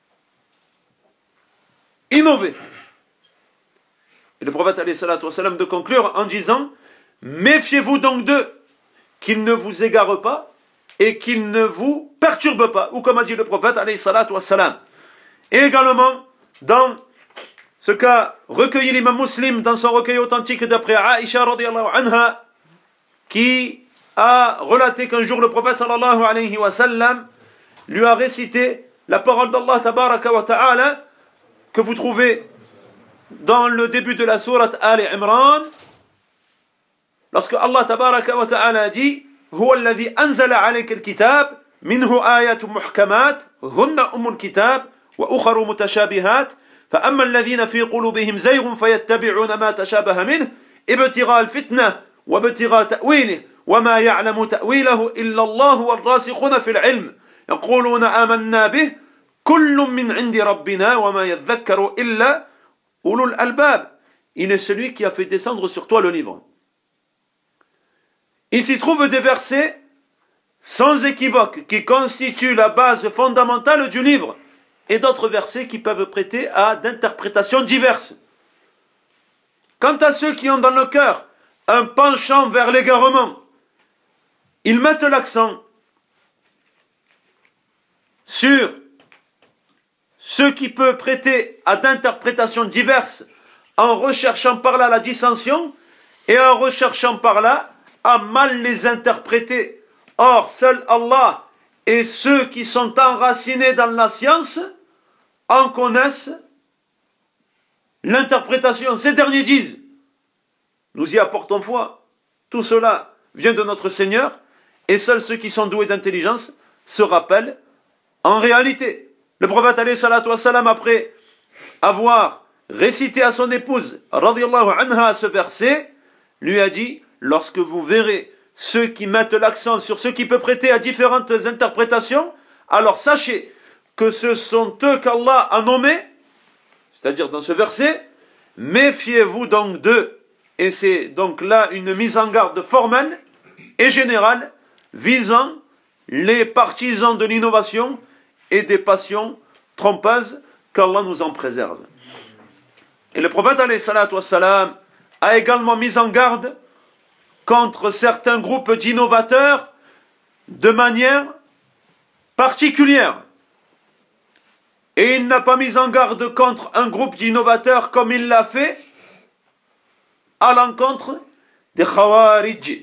innovées. Et le prophète alayhi salatu wassalam de conclure en disant: méfiez-vous donc d'eux, qu'ils ne vous égarent pas et qu'ils ne vous perturbent pas. Ou comme a dit le prophète alayhi salatu wassalam. Et également, dans ce qu'a recueilli l'imam Muslim dans son recueil authentique d'après Aïcha radiyallahu anha, qui a relaté qu'un jour le prophète sallallahu alayhi wa sallam lui a récité la parole d'Allah tabaraka wa ta'ala que vous trouvez dans le début de la sourate Ali Imran, lorsque Allah tabaraka wa ta'ala dit: huwa alladhi anzala alayka al-kitab minhu ayatun muhkamat hunna ummul kitab wa ukharu mutashabihat fa amma alladhina fi qulubihim zayghun fayattabi'una ma tashabaha minhu ibtigha al-fitnah wa ibtigha ta'wilihi wa ma ya'lamu ta'wilahu illa Allah war-rasikhuna fil 'ilm yaquluna amanna bihi kullun min 'indi rabbina wa ma yadhakkaru illa ulul albab. Il est celui qui a fait descendre sur toi le livre. Il s'y trouve des versets sans équivoque qui constituent la base fondamentale du livre et d'autres versets qui peuvent prêter à d'interprétations diverses. Quant à ceux qui ont dans le cœur un penchant vers l'égarement, ils mettent l'accent sur ce qui peut prêter à d'interprétations diverses en recherchant par là la dissension et en recherchant par là à mal les interpréter. Or, seul Allah et ceux qui sont enracinés dans la science en connaissent l'interprétation. Ces derniers disent: nous y apportons foi. Tout cela vient de notre Seigneur et seuls ceux qui sont doués d'intelligence se rappellent en réalité. Le prophète alayhi salatu wassalam, après avoir récité à son épouse radiyallahu anha ce verset, lui a dit: lorsque vous verrez ceux qui mettent l'accent sur ce qui peut prêter à différentes interprétations, alors sachez que ce sont eux qu'Allah a nommés, c'est-à-dire dans ce verset, méfiez-vous donc d'eux. Et c'est donc là une mise en garde formelle et générale visant les partisans de l'innovation et des passions trompeuses, qu'Allah nous en préserve. Et le prophète alayhi salatu wassalam a également mis en garde contre certains groupes d'innovateurs de manière particulière. Et il n'a pas mis en garde contre un groupe d'innovateurs comme il l'a fait à l'encontre des Khawarij,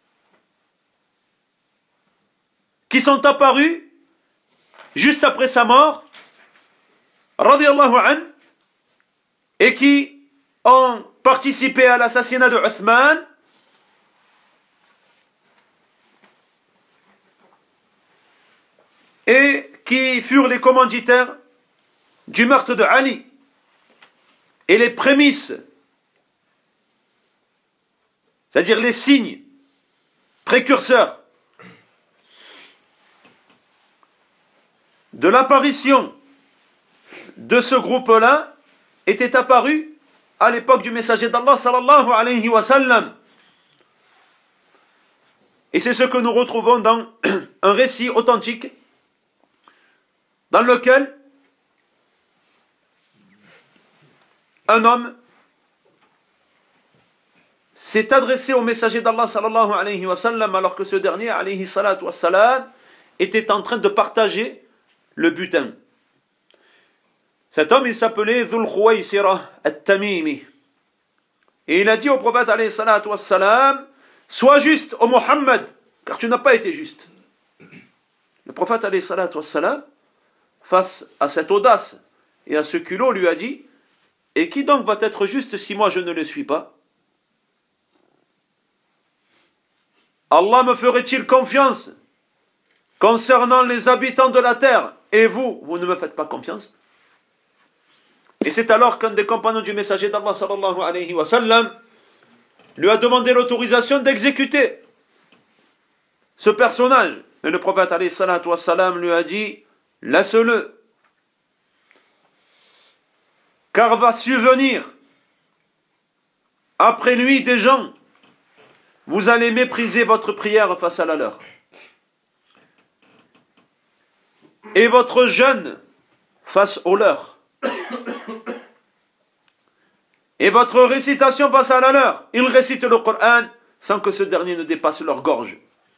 qui sont apparus juste après sa mort, radiyallahu anhu, et qui ont participé à l'assassinat de Uthman, et qui furent les commanditaires du meurtre de Ali, et les prémices, c'est-à-dire les signes précurseurs de l'apparition de ce groupe-là étaient apparus à l'époque du messager d'Allah sallallahu alayhi wa sallam. Et c'est ce que nous retrouvons dans un récit authentique dans lequel un homme s'est adressé au messager d'Allah sallallahu alayhi wa sallam alors que ce dernier alayhi salatu wa salam était en train de partager le butin. Cet homme, il s'appelait Dhul Khuwaysira at-Tamimi. Et il a dit au prophète alayhi salatu wa salam, sois juste, ô Muhammad, car tu n'as pas été juste. Le prophète alayhi salatu wa salam, face à cette audace et à ce culot, lui a dit, et qui donc va être juste si moi je ne le suis pas? Allah me ferait-il confiance concernant les habitants de la terre, et vous, vous ne me faites pas confiance? Et c'est alors qu'un des compagnons du messager d'Allah sallallahu alayhi wa sallam lui a demandé l'autorisation d'exécuter ce personnage. Mais le prophète alayhi salatu wa salam lui a dit, laisse-le, car va subvenir après lui des gens, vous allez mépriser votre prière face à la leur. Et votre jeûne face au leur. Et votre récitation face à la leur. Ils récitent le Coran sans que ce dernier ne dépasse leur gorge.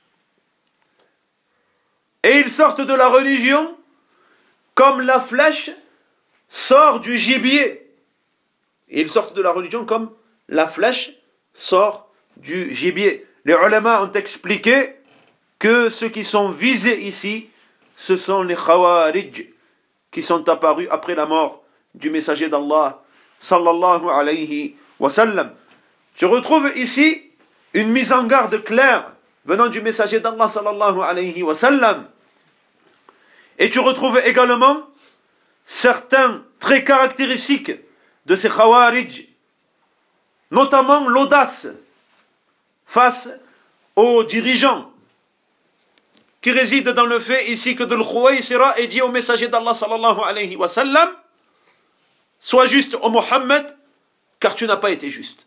Et ils sortent de la religion comme la flèche sort du gibier. Et ils sortent de la religion comme la flèche sort du gibier. Les ulama ont expliqué que ceux qui sont visés ici, ce sont les Khawarij qui sont apparus après la mort du messager d'Allah sallallahu alayhi wa sallam. Tu retrouves ici une mise en garde claire venant du messager d'Allah sallallahu alayhi wa sallam. Et tu retrouves également certains traits caractéristiques de ces Khawarij, notamment l'audace face aux dirigeants, qui réside dans le fait ici que Dhul Khuwaysira ait dit au messager d'Allah sallallahu alayhi wa sallam, sois juste ô Muhammad, car tu n'as pas été juste.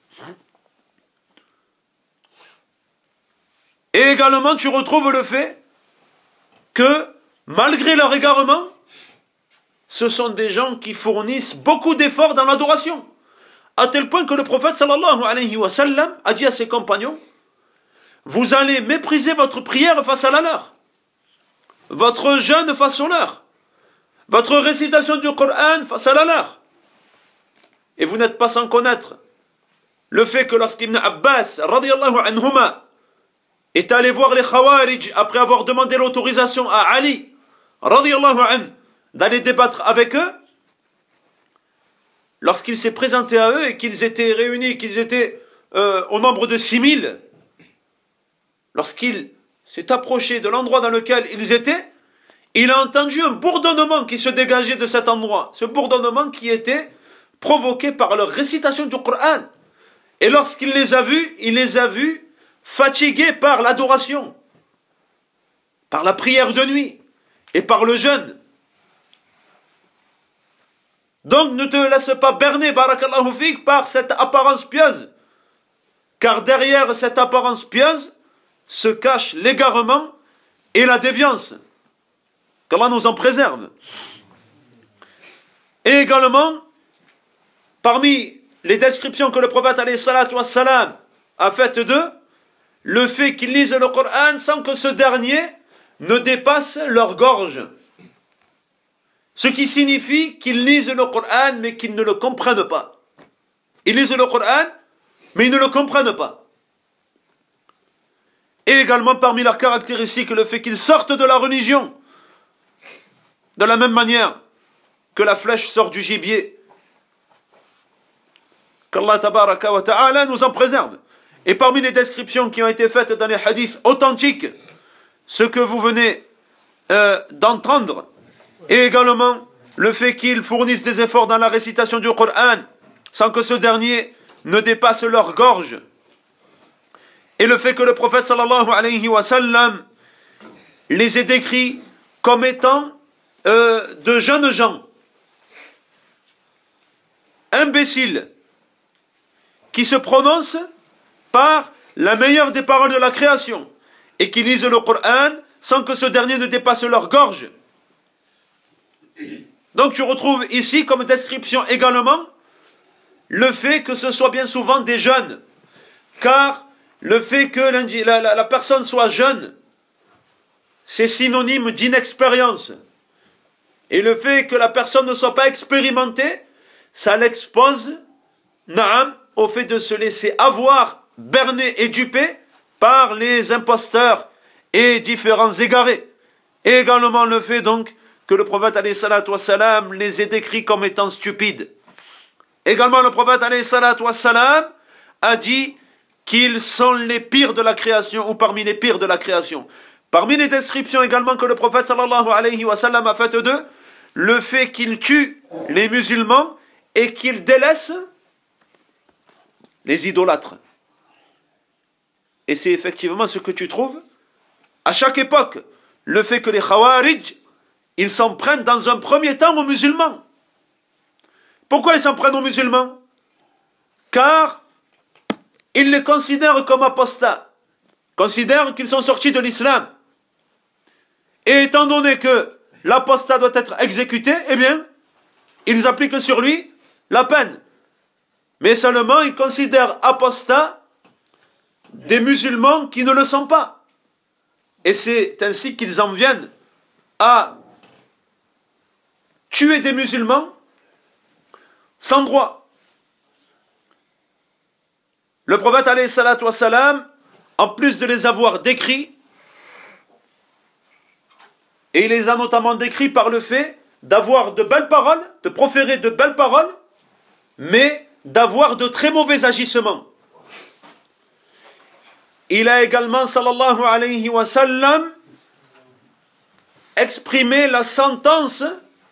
Et également tu retrouves le fait que malgré leur égarement, ce sont des gens qui fournissent beaucoup d'efforts dans l'adoration, à tel point que le prophète sallallahu alayhi wa sallam a dit à ses compagnons, vous allez mépriser votre prière face à la leur, votre jeûne face au leur, votre récitation du Coran face à la leur. Et vous n'êtes pas sans connaître le fait que lorsqu'Ibn Abbas radiyallahu anhuma est allé voir les Khawarij après avoir demandé l'autorisation à Ali radiyallahu anhu d'aller débattre avec eux, lorsqu'il s'est présenté à eux et qu'ils étaient réunis, qu'ils étaient au nombre de 6000, lorsqu'il s'est approché de l'endroit dans lequel ils étaient, il a entendu un bourdonnement qui se dégageait de cet endroit. Ce bourdonnement qui était provoqué par leur récitation du Coran. Et lorsqu'il les a vus, il les a vus fatigués par l'adoration, par la prière de nuit et par le jeûne. Donc ne te laisse pas berner, barakallahu fik, par cette apparence pieuse. Car derrière cette apparence pieuse se cache l'égarement et la déviance. Qu'Allah nous en préserve. Et également, parmi les descriptions que le prophète alayhi salatu wassalam a faites d'eux, le fait qu'ils lisent le Coran sans que ce dernier ne dépasse leur gorge. Ce qui signifie qu'ils lisent le Coran mais qu'ils ne le comprennent pas. Ils lisent le Coran mais ils ne le comprennent pas. Et également parmi leurs caractéristiques, le fait qu'ils sortent de la religion de la même manière que la flèche sort du gibier. Qu'Allah tabaraka wa ta'ala nous en préserve. Et parmi les descriptions qui ont été faites dans les hadiths authentiques, ce que vous venez d'entendre, et également le fait qu'ils fournissent des efforts dans la récitation du Coran sans que ce dernier ne dépasse leur gorge, et le fait que le prophète sallallahu alayhi wa sallam les ait décrits comme étant de jeunes gens imbéciles qui se prononcent par la meilleure des paroles de la création et qui lisent le Coran sans que ce dernier ne dépasse leur gorge. Donc tu retrouves ici comme description également le fait que ce soit bien souvent des jeunes. Car le fait que la personne soit jeune, c'est synonyme d'inexpérience. Et le fait que la personne ne soit pas expérimentée, ça l'expose, naam, au fait de se laisser avoir, berner et duper par les imposteurs et différents égarés. Et également le fait donc que le prophète alayhi salatu wassalam les ait décrits comme étant stupides. Également le prophète alayhi salatu wassalam a dit qu'ils sont les pires de la création ou parmi les pires de la création. Parmi les descriptions également que le prophète sallallahu alayhi wa sallam a faites d'eux, le fait qu'ils tuent les musulmans et qu'ils délaissent les idolâtres. Et c'est effectivement ce que tu trouves à chaque époque. Le fait que les Khawarij, ils s'en prennent dans un premier temps aux musulmans. Pourquoi ils s'en prennent aux musulmans? Car ils les considèrent comme apostats, considèrent qu'ils sont sortis de l'islam. Et étant donné que l'apostat doit être exécuté, eh bien, ils appliquent sur lui la peine. Mais seulement, ils considèrent apostats des musulmans qui ne le sont pas. Et c'est ainsi qu'ils en viennent à tuer des musulmans sans droit. Le prophète alayhi salatu wassalam, en plus de les avoir décrits, et il les a notamment décrits par le fait d'avoir de belles paroles, de proférer de belles paroles, mais d'avoir de très mauvais agissements. Il a également, sallallahu alayhi wa sallam, exprimé la sentence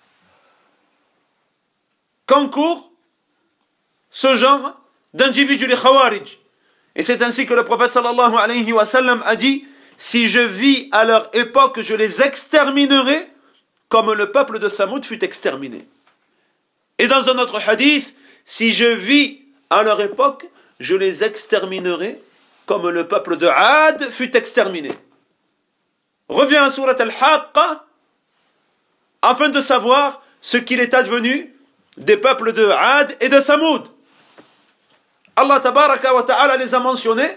qu'encourt ce genre d'individus, les Khawarij. Et c'est ainsi que le prophète sallallahu alayhi wa sallam a dit: si je vis à leur époque, je les exterminerai comme le peuple de Samoud fut exterminé. Et dans un autre hadith, si je vis à leur époque, je les exterminerai comme le peuple de Ad fut exterminé. Reviens à Surat Al-Haqqa afin de savoir ce qu'il est advenu des peuples de Ad et de Samoud. Allah tabaraka wa ta'ala les a mentionnés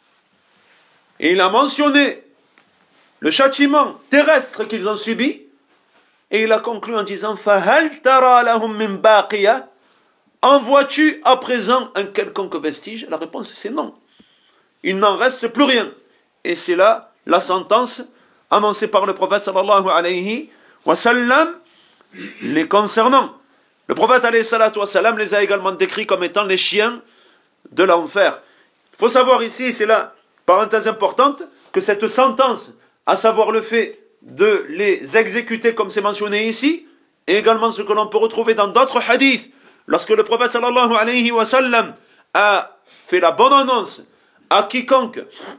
et il a mentionné le châtiment terrestre qu'ils ont subi et il a conclu en disant: Fahal tara lahum min baqiya, en vois-tu à présent un quelconque vestige? La réponse c'est non. Il n'en reste plus rien. Et c'est là la sentence annoncée par le prophète sallallahu alayhi wa sallam les concernant. Le prophète alayhi salatu wa sallam les a également décrits comme étant les chiens de l'enfer. Il faut savoir ici, c'est là, parenthèse importante, que cette sentence, à savoir le fait de les exécuter comme c'est mentionné ici, et également ce que l'on peut retrouver dans d'autres hadiths, lorsque le prophète sallallahu alayhi wa sallam a fait la bonne annonce à quiconque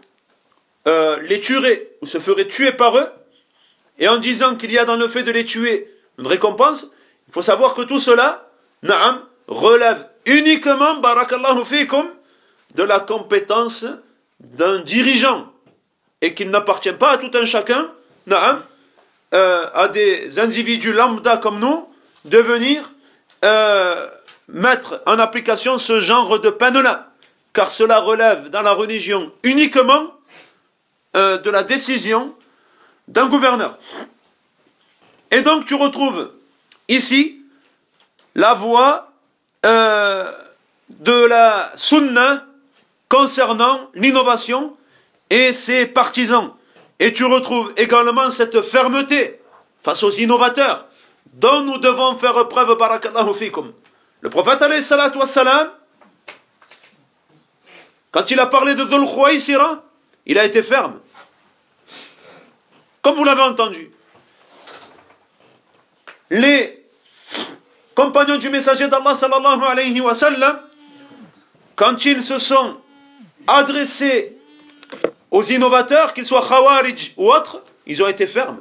les tuerait ou se ferait tuer par eux, et en disant qu'il y a dans le fait de les tuer une récompense, il faut savoir que tout cela, na'am, relève uniquement, barakallahu fikum, de la compétence d'un dirigeant, et qu'il n'appartient pas à tout un chacun, na'am, à des individus lambda comme nous, de venir mettre en application ce genre de peine-là, car cela relève dans la religion uniquement de la décision d'un gouverneur. Et donc tu retrouves ici la voie de la sunna concernant l'innovation et ses partisans. Et tu retrouves également cette fermeté face aux innovateurs dont nous devons faire preuve, barakallahu fikum. Le prophète alayhi salatu wassalam, quand il a parlé de Dhul Khuwaysira, il a été ferme. Comme vous l'avez entendu. Les compagnons du messager d'Allah sallallahu alayhi wa sallam, quand ils se sont adressés aux innovateurs, qu'ils soient Khawarij ou autres, ils ont été fermes.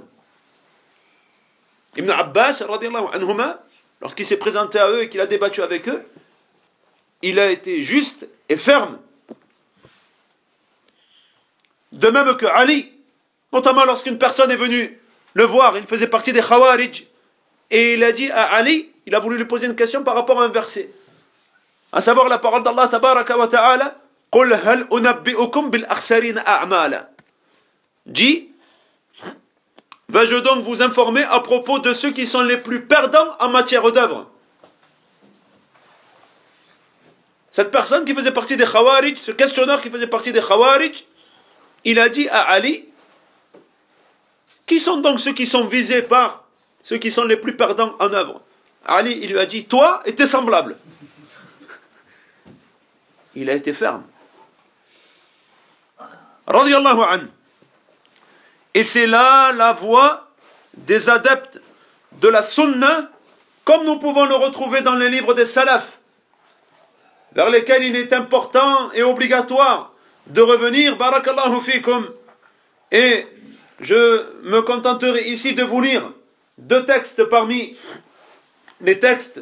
Ibn Abbas, radiyallahu anhuma, lorsqu'il s'est présenté à eux et qu'il a débattu avec eux, il a été juste et ferme. De même que Ali, notamment lorsqu'une personne est venue le voir, il faisait partie des Khawarij, et il a dit à Ali, il a voulu lui poser une question par rapport à un verset. à savoir la parole d'Allah tabaraka wa ta'ala, قُلْ هَلْ أُنَبِّئُكُمْ بِالْأَخْسَرِينَ أَعْمَالًا. Dis, vais-je donc vous informer à propos de ceux qui sont les plus perdants en matière d'œuvre? Cette personne qui faisait partie des Khawarij, ce questionneur qui faisait partie des Khawarij, il a dit à Ali, qui sont donc ceux qui sont visés par ceux qui sont les plus perdants en œuvre? Ali, il lui a dit, toi et tes semblables. Il a été ferme. Radiyallahu anhu. Et c'est là la voie des adeptes de la sunna, comme nous pouvons le retrouver dans les livres des salafs, vers lesquels il est important et obligatoire de revenir. Barakallahu fikum. Et je me contenterai ici de vous lire deux textes parmi les textes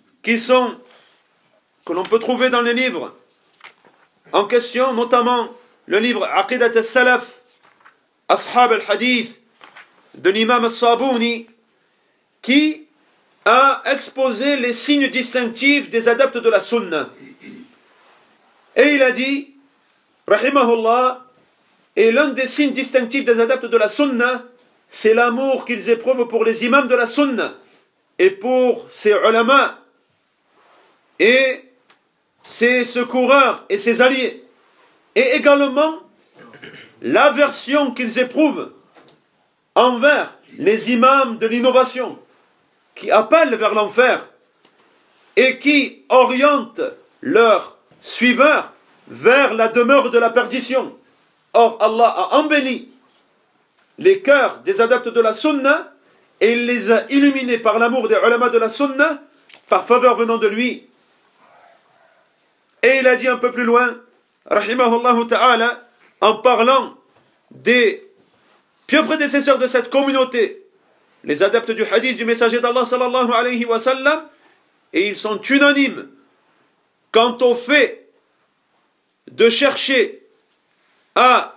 que l'on peut trouver dans les livres en question, notamment le livre Aqidat al-Salaf, Ashab al-Hadith, de l'imam al-Sabouni, qui a exposé les signes distinctifs des adeptes de la sunna. Et il a dit, rahimahullah, et l'un des signes distinctifs des adeptes de la sunna, c'est l'amour qu'ils éprouvent pour les imams de la sunna et pour ses ulama et ses secoureurs et ses alliés, et également l'aversion qu'ils éprouvent envers les imams de l'innovation qui appellent vers l'enfer et qui orientent leurs suiveurs vers la demeure de la perdition. Or, Allah a embelli les cœurs des adeptes de la sunna et il les a illuminés par l'amour des ulama de la sunna, par faveur venant de lui. Et il a dit un peu plus loin, rahimahullah ta'ala, en parlant des pieux prédécesseurs de cette communauté, les adeptes du hadith du messager d'Allah sallallahu alayhi wa sallam, et ils sont unanimes quant au fait de chercher à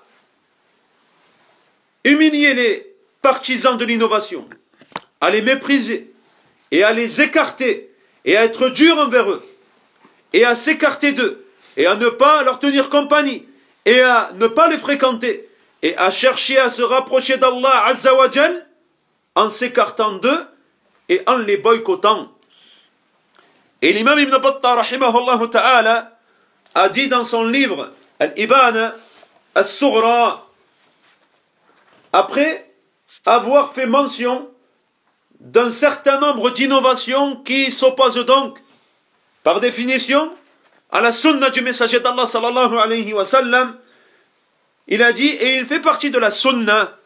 humilier les partisans de l'innovation, à les mépriser et à les écarter et à être dur envers eux et à s'écarter d'eux et à ne pas leur tenir compagnie et à ne pas les fréquenter et à chercher à se rapprocher d'Allah Azza wa Jal en s'écartant d'eux et en les boycottant. Et l'imam Ibn Battah rahimahullah ta'ala a dit dans son livre Al-Ibana As-Sughra, après avoir fait mention d'un certain nombre d'innovations qui s'opposent donc, par définition, à la sunna du messager d'Allah sallallahu alayhi wa sallam, il a dit, et il fait partie de la sunna,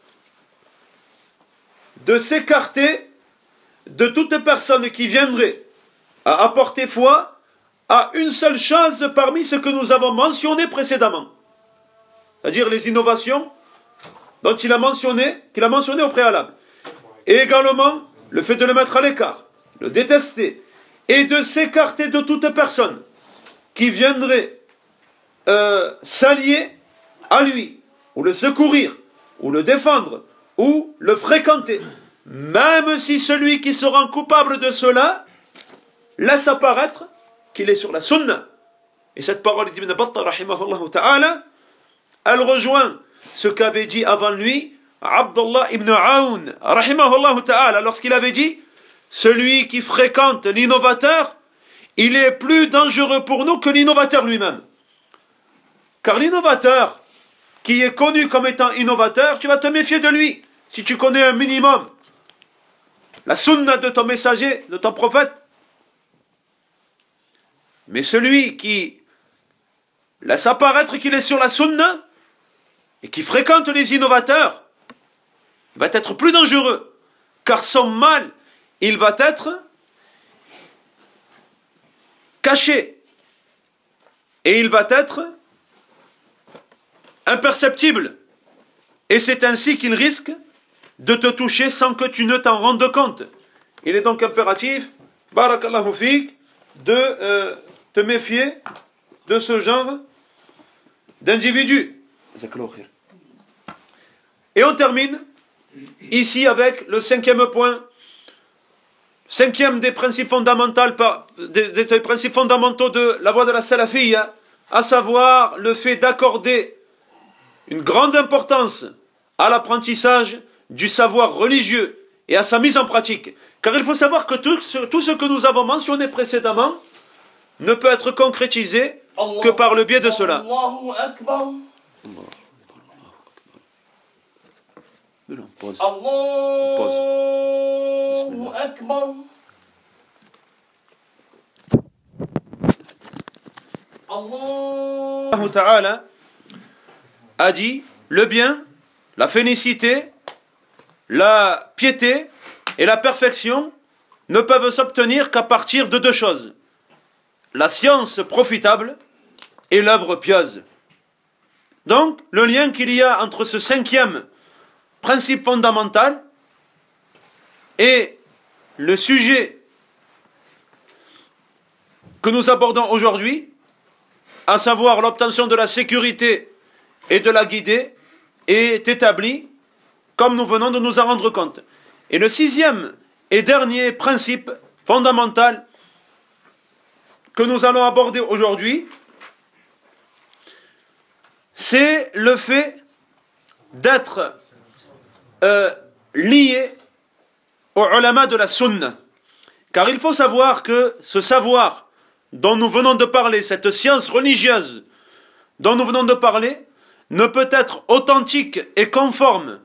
de s'écarter de toute personne qui viendrait à apporter foi à une seule chose parmi ce que nous avons mentionné précédemment, c'est-à-dire les innovations dont qu'il a mentionné au préalable, et également le fait de le mettre à l'écart, le détester, et de s'écarter de toute personne qui viendrait s'allier à lui, ou le secourir, ou le défendre, ou le fréquenter, même si celui qui se rend coupable de cela laisse apparaître qu'il est sur la sunna. Et cette parole d'Ibn Battah rahimahullah ta'ala, elle rejoint ce qu'avait dit avant lui Abdullah ibn Aoun rahimahullah ta'ala, lorsqu'il avait dit, celui qui fréquente l'innovateur, il est plus dangereux pour nous que l'innovateur lui-même. Car l'innovateur qui est connu comme étant innovateur, tu vas te méfier de lui si tu connais un minimum la sunna de ton messager, de ton prophète. Mais celui qui laisse apparaître qu'il est sur la sunna et qui fréquente les innovateurs va être plus dangereux, car son mal, il va être caché et il va être imperceptible, et c'est ainsi qu'il risque de te toucher sans que tu ne t'en rendes compte. Il est donc impératif, barakallahu fik, de te méfier de ce genre d'individu. Et on termine ici avec le 5e point, cinquième des principes fondamentaux, des principes fondamentaux de la voie de la salafiyya, à savoir le fait d'accorder une grande importance à l'apprentissage du savoir religieux et à sa mise en pratique. Car il faut savoir que tout ce que nous avons mentionné précédemment ne peut être concrétisé que par le biais de cela. Allahu Akbar. Mais non, pause. Allahu Akbar. Allah Ta'ala a dit le bien, la félicité, la piété et la perfection ne peuvent s'obtenir qu'à partir de deux choses: la science profitable et l'œuvre pieuse. Donc, le lien qu'il y a entre ce cinquième principe fondamental et le sujet que nous abordons aujourd'hui, à savoir l'obtention de la sécurité et de la guidée, est établi comme nous venons de nous en rendre compte. Et le sixième et dernier principe fondamental que nous allons aborder aujourd'hui, c'est le fait d'être lié aux ulama de la sunna. Car il faut savoir que ce savoir dont nous venons de parler, cette science religieuse dont nous venons de parler, ne peut être authentique et conforme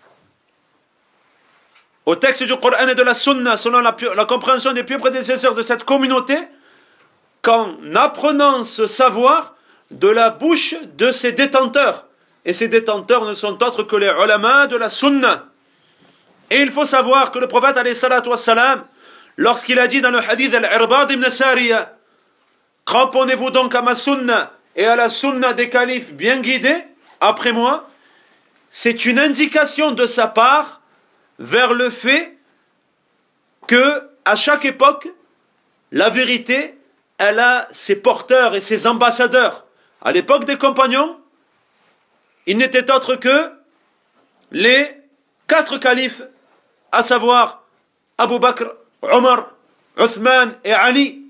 au texte du Coran et de la Sunna, selon la compréhension des pieux prédécesseurs de cette communauté, qu'en apprenant ce savoir de la bouche de ses détenteurs. Et ces détenteurs ne sont autres que les ulama de la Sunna. Et il faut savoir que le prophète, alayhi salatu wassalam, lorsqu'il a dit dans le hadith al-Irbad ibn Sariya, cramponnez-vous donc à ma Sunna et à la Sunna des califes bien guidés, après moi, c'est une indication de sa part vers le fait que, à chaque époque, la vérité, elle a ses porteurs et ses ambassadeurs. À l'époque des compagnons, il n'était autre que les 4 califes, à savoir Abu Bakr, Omar, Uthman et Ali.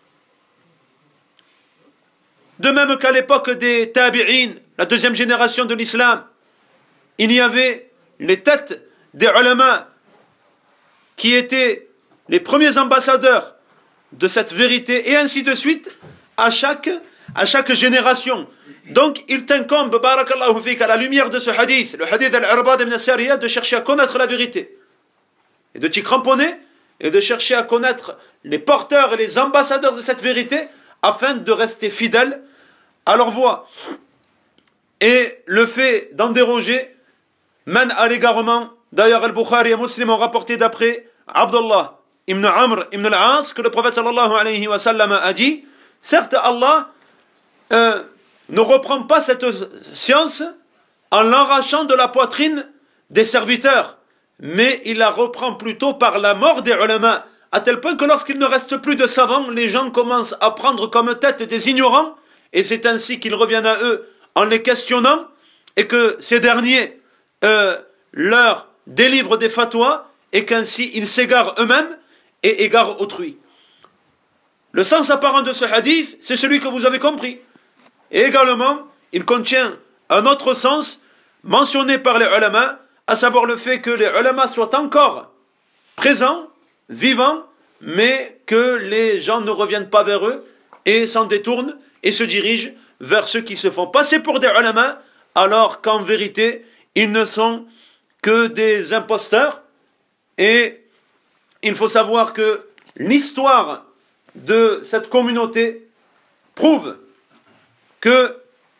De même qu'à l'époque des tabi'in, la deuxième génération de l'islam, il y avait les têtes des ulama qui étaient les premiers ambassadeurs de cette vérité, et ainsi de suite à chaque génération. Donc il t'incombe, barakallahu fik, à la lumière de ce hadith, le hadith al-Irbad ibn Sariya, de chercher à connaître la vérité et de t'y cramponner et de chercher à connaître les porteurs et les ambassadeurs de cette vérité afin de rester fidèle à leur voix. Et le fait d'en déroger mène à l'égarement. D'ailleurs, Al-Bukhari et Muslim ont rapporté d'après Abdullah ibn Amr ibn al-As que le prophète sallallahu alayhi wa sallam a dit: certes, Allah ne reprend pas cette science en l'arrachant de la poitrine des serviteurs, mais il la reprend plutôt par la mort des ulama, à tel point que lorsqu'il ne reste plus de savants, les gens commencent à prendre comme tête des ignorants, et c'est ainsi qu'ils reviennent à eux en les questionnant, et que ces derniers leur délivrent des fatwas, et qu'ainsi ils s'égarent eux-mêmes et égarent autrui. Le sens apparent de ce hadith, c'est celui que vous avez compris. Et également, il contient un autre sens mentionné par les ulama, à savoir le fait que les ulama soient encore présents, vivants, mais que les gens ne reviennent pas vers eux et s'en détournent et se dirigent vers ceux qui se font passer pour des ulama, alors qu'en vérité, ils ne sont que des imposteurs. Et il faut savoir que l'histoire de cette communauté prouve que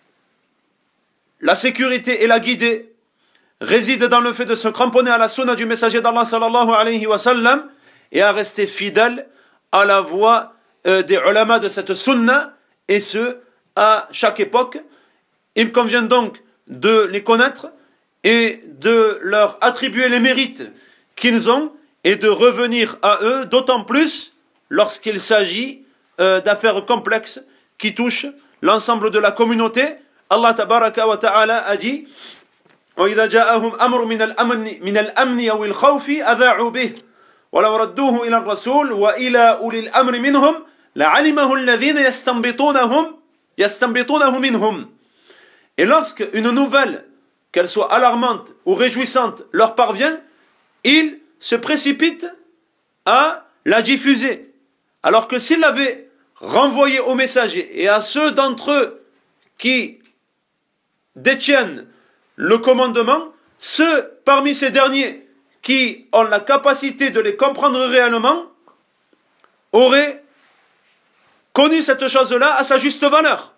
la sécurité et la guidée résident dans le fait de se cramponner à la sunna du messager d'Allah sallallahu alayhi wa sallam et à rester fidèle à la voie des ulama de cette sunna, et ce, à chaque époque. Il convient donc de les connaître et de leur attribuer les mérites qu'ils ont et de revenir à eux, d'autant plus lorsqu'il s'agit d'affaires complexes qui touchent l'ensemble de la communauté. Allah tabaraka wa ta'ala a dit: وَإِذَا جَاءَهُمْ أَمْرٌ مِنَ الْأَمْنِ أَوِ الْخَوْفِ أَذَاعُوا بِهِ وَلَوْ رَدُّوهُ إِلَى الرَّسُولِ وَإِلَى أُولِي الْأَمْرِ مِنْهُمْ لَعَلِمَهُ الَّذِينَ يَسْتَنبِطُونَهُ مِنْهُمْ. Et lorsque une nouvelle, qu'elle soit alarmante ou réjouissante, leur parvient, ils se précipitent à la diffuser. Alors que s'ils l'avaient renvoyée aux messagers et à ceux d'entre eux qui détiennent le commandement, ceux parmi ces derniers qui ont la capacité de les comprendre réellement auraient connu cette chose-là à sa juste valeur.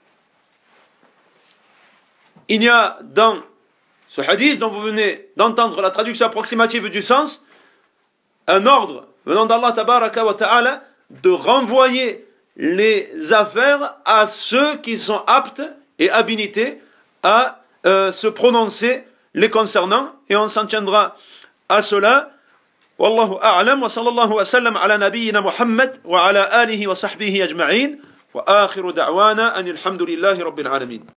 Il y a dans ce hadith dont vous venez d'entendre la traduction approximative du sens, un ordre venant d'Allah tabaraka wa ta'ala de renvoyer les affaires à ceux qui sont aptes et habilités à se prononcer les concernant, et on s'en tiendra à cela. Wallahu a'lam wa sallallahu wa sallam ala nabiyyina Muhammad wa ala alihi wa sahbihi ajma'in wa akhiru da'wana anil hamdulillahi rabbil alamin.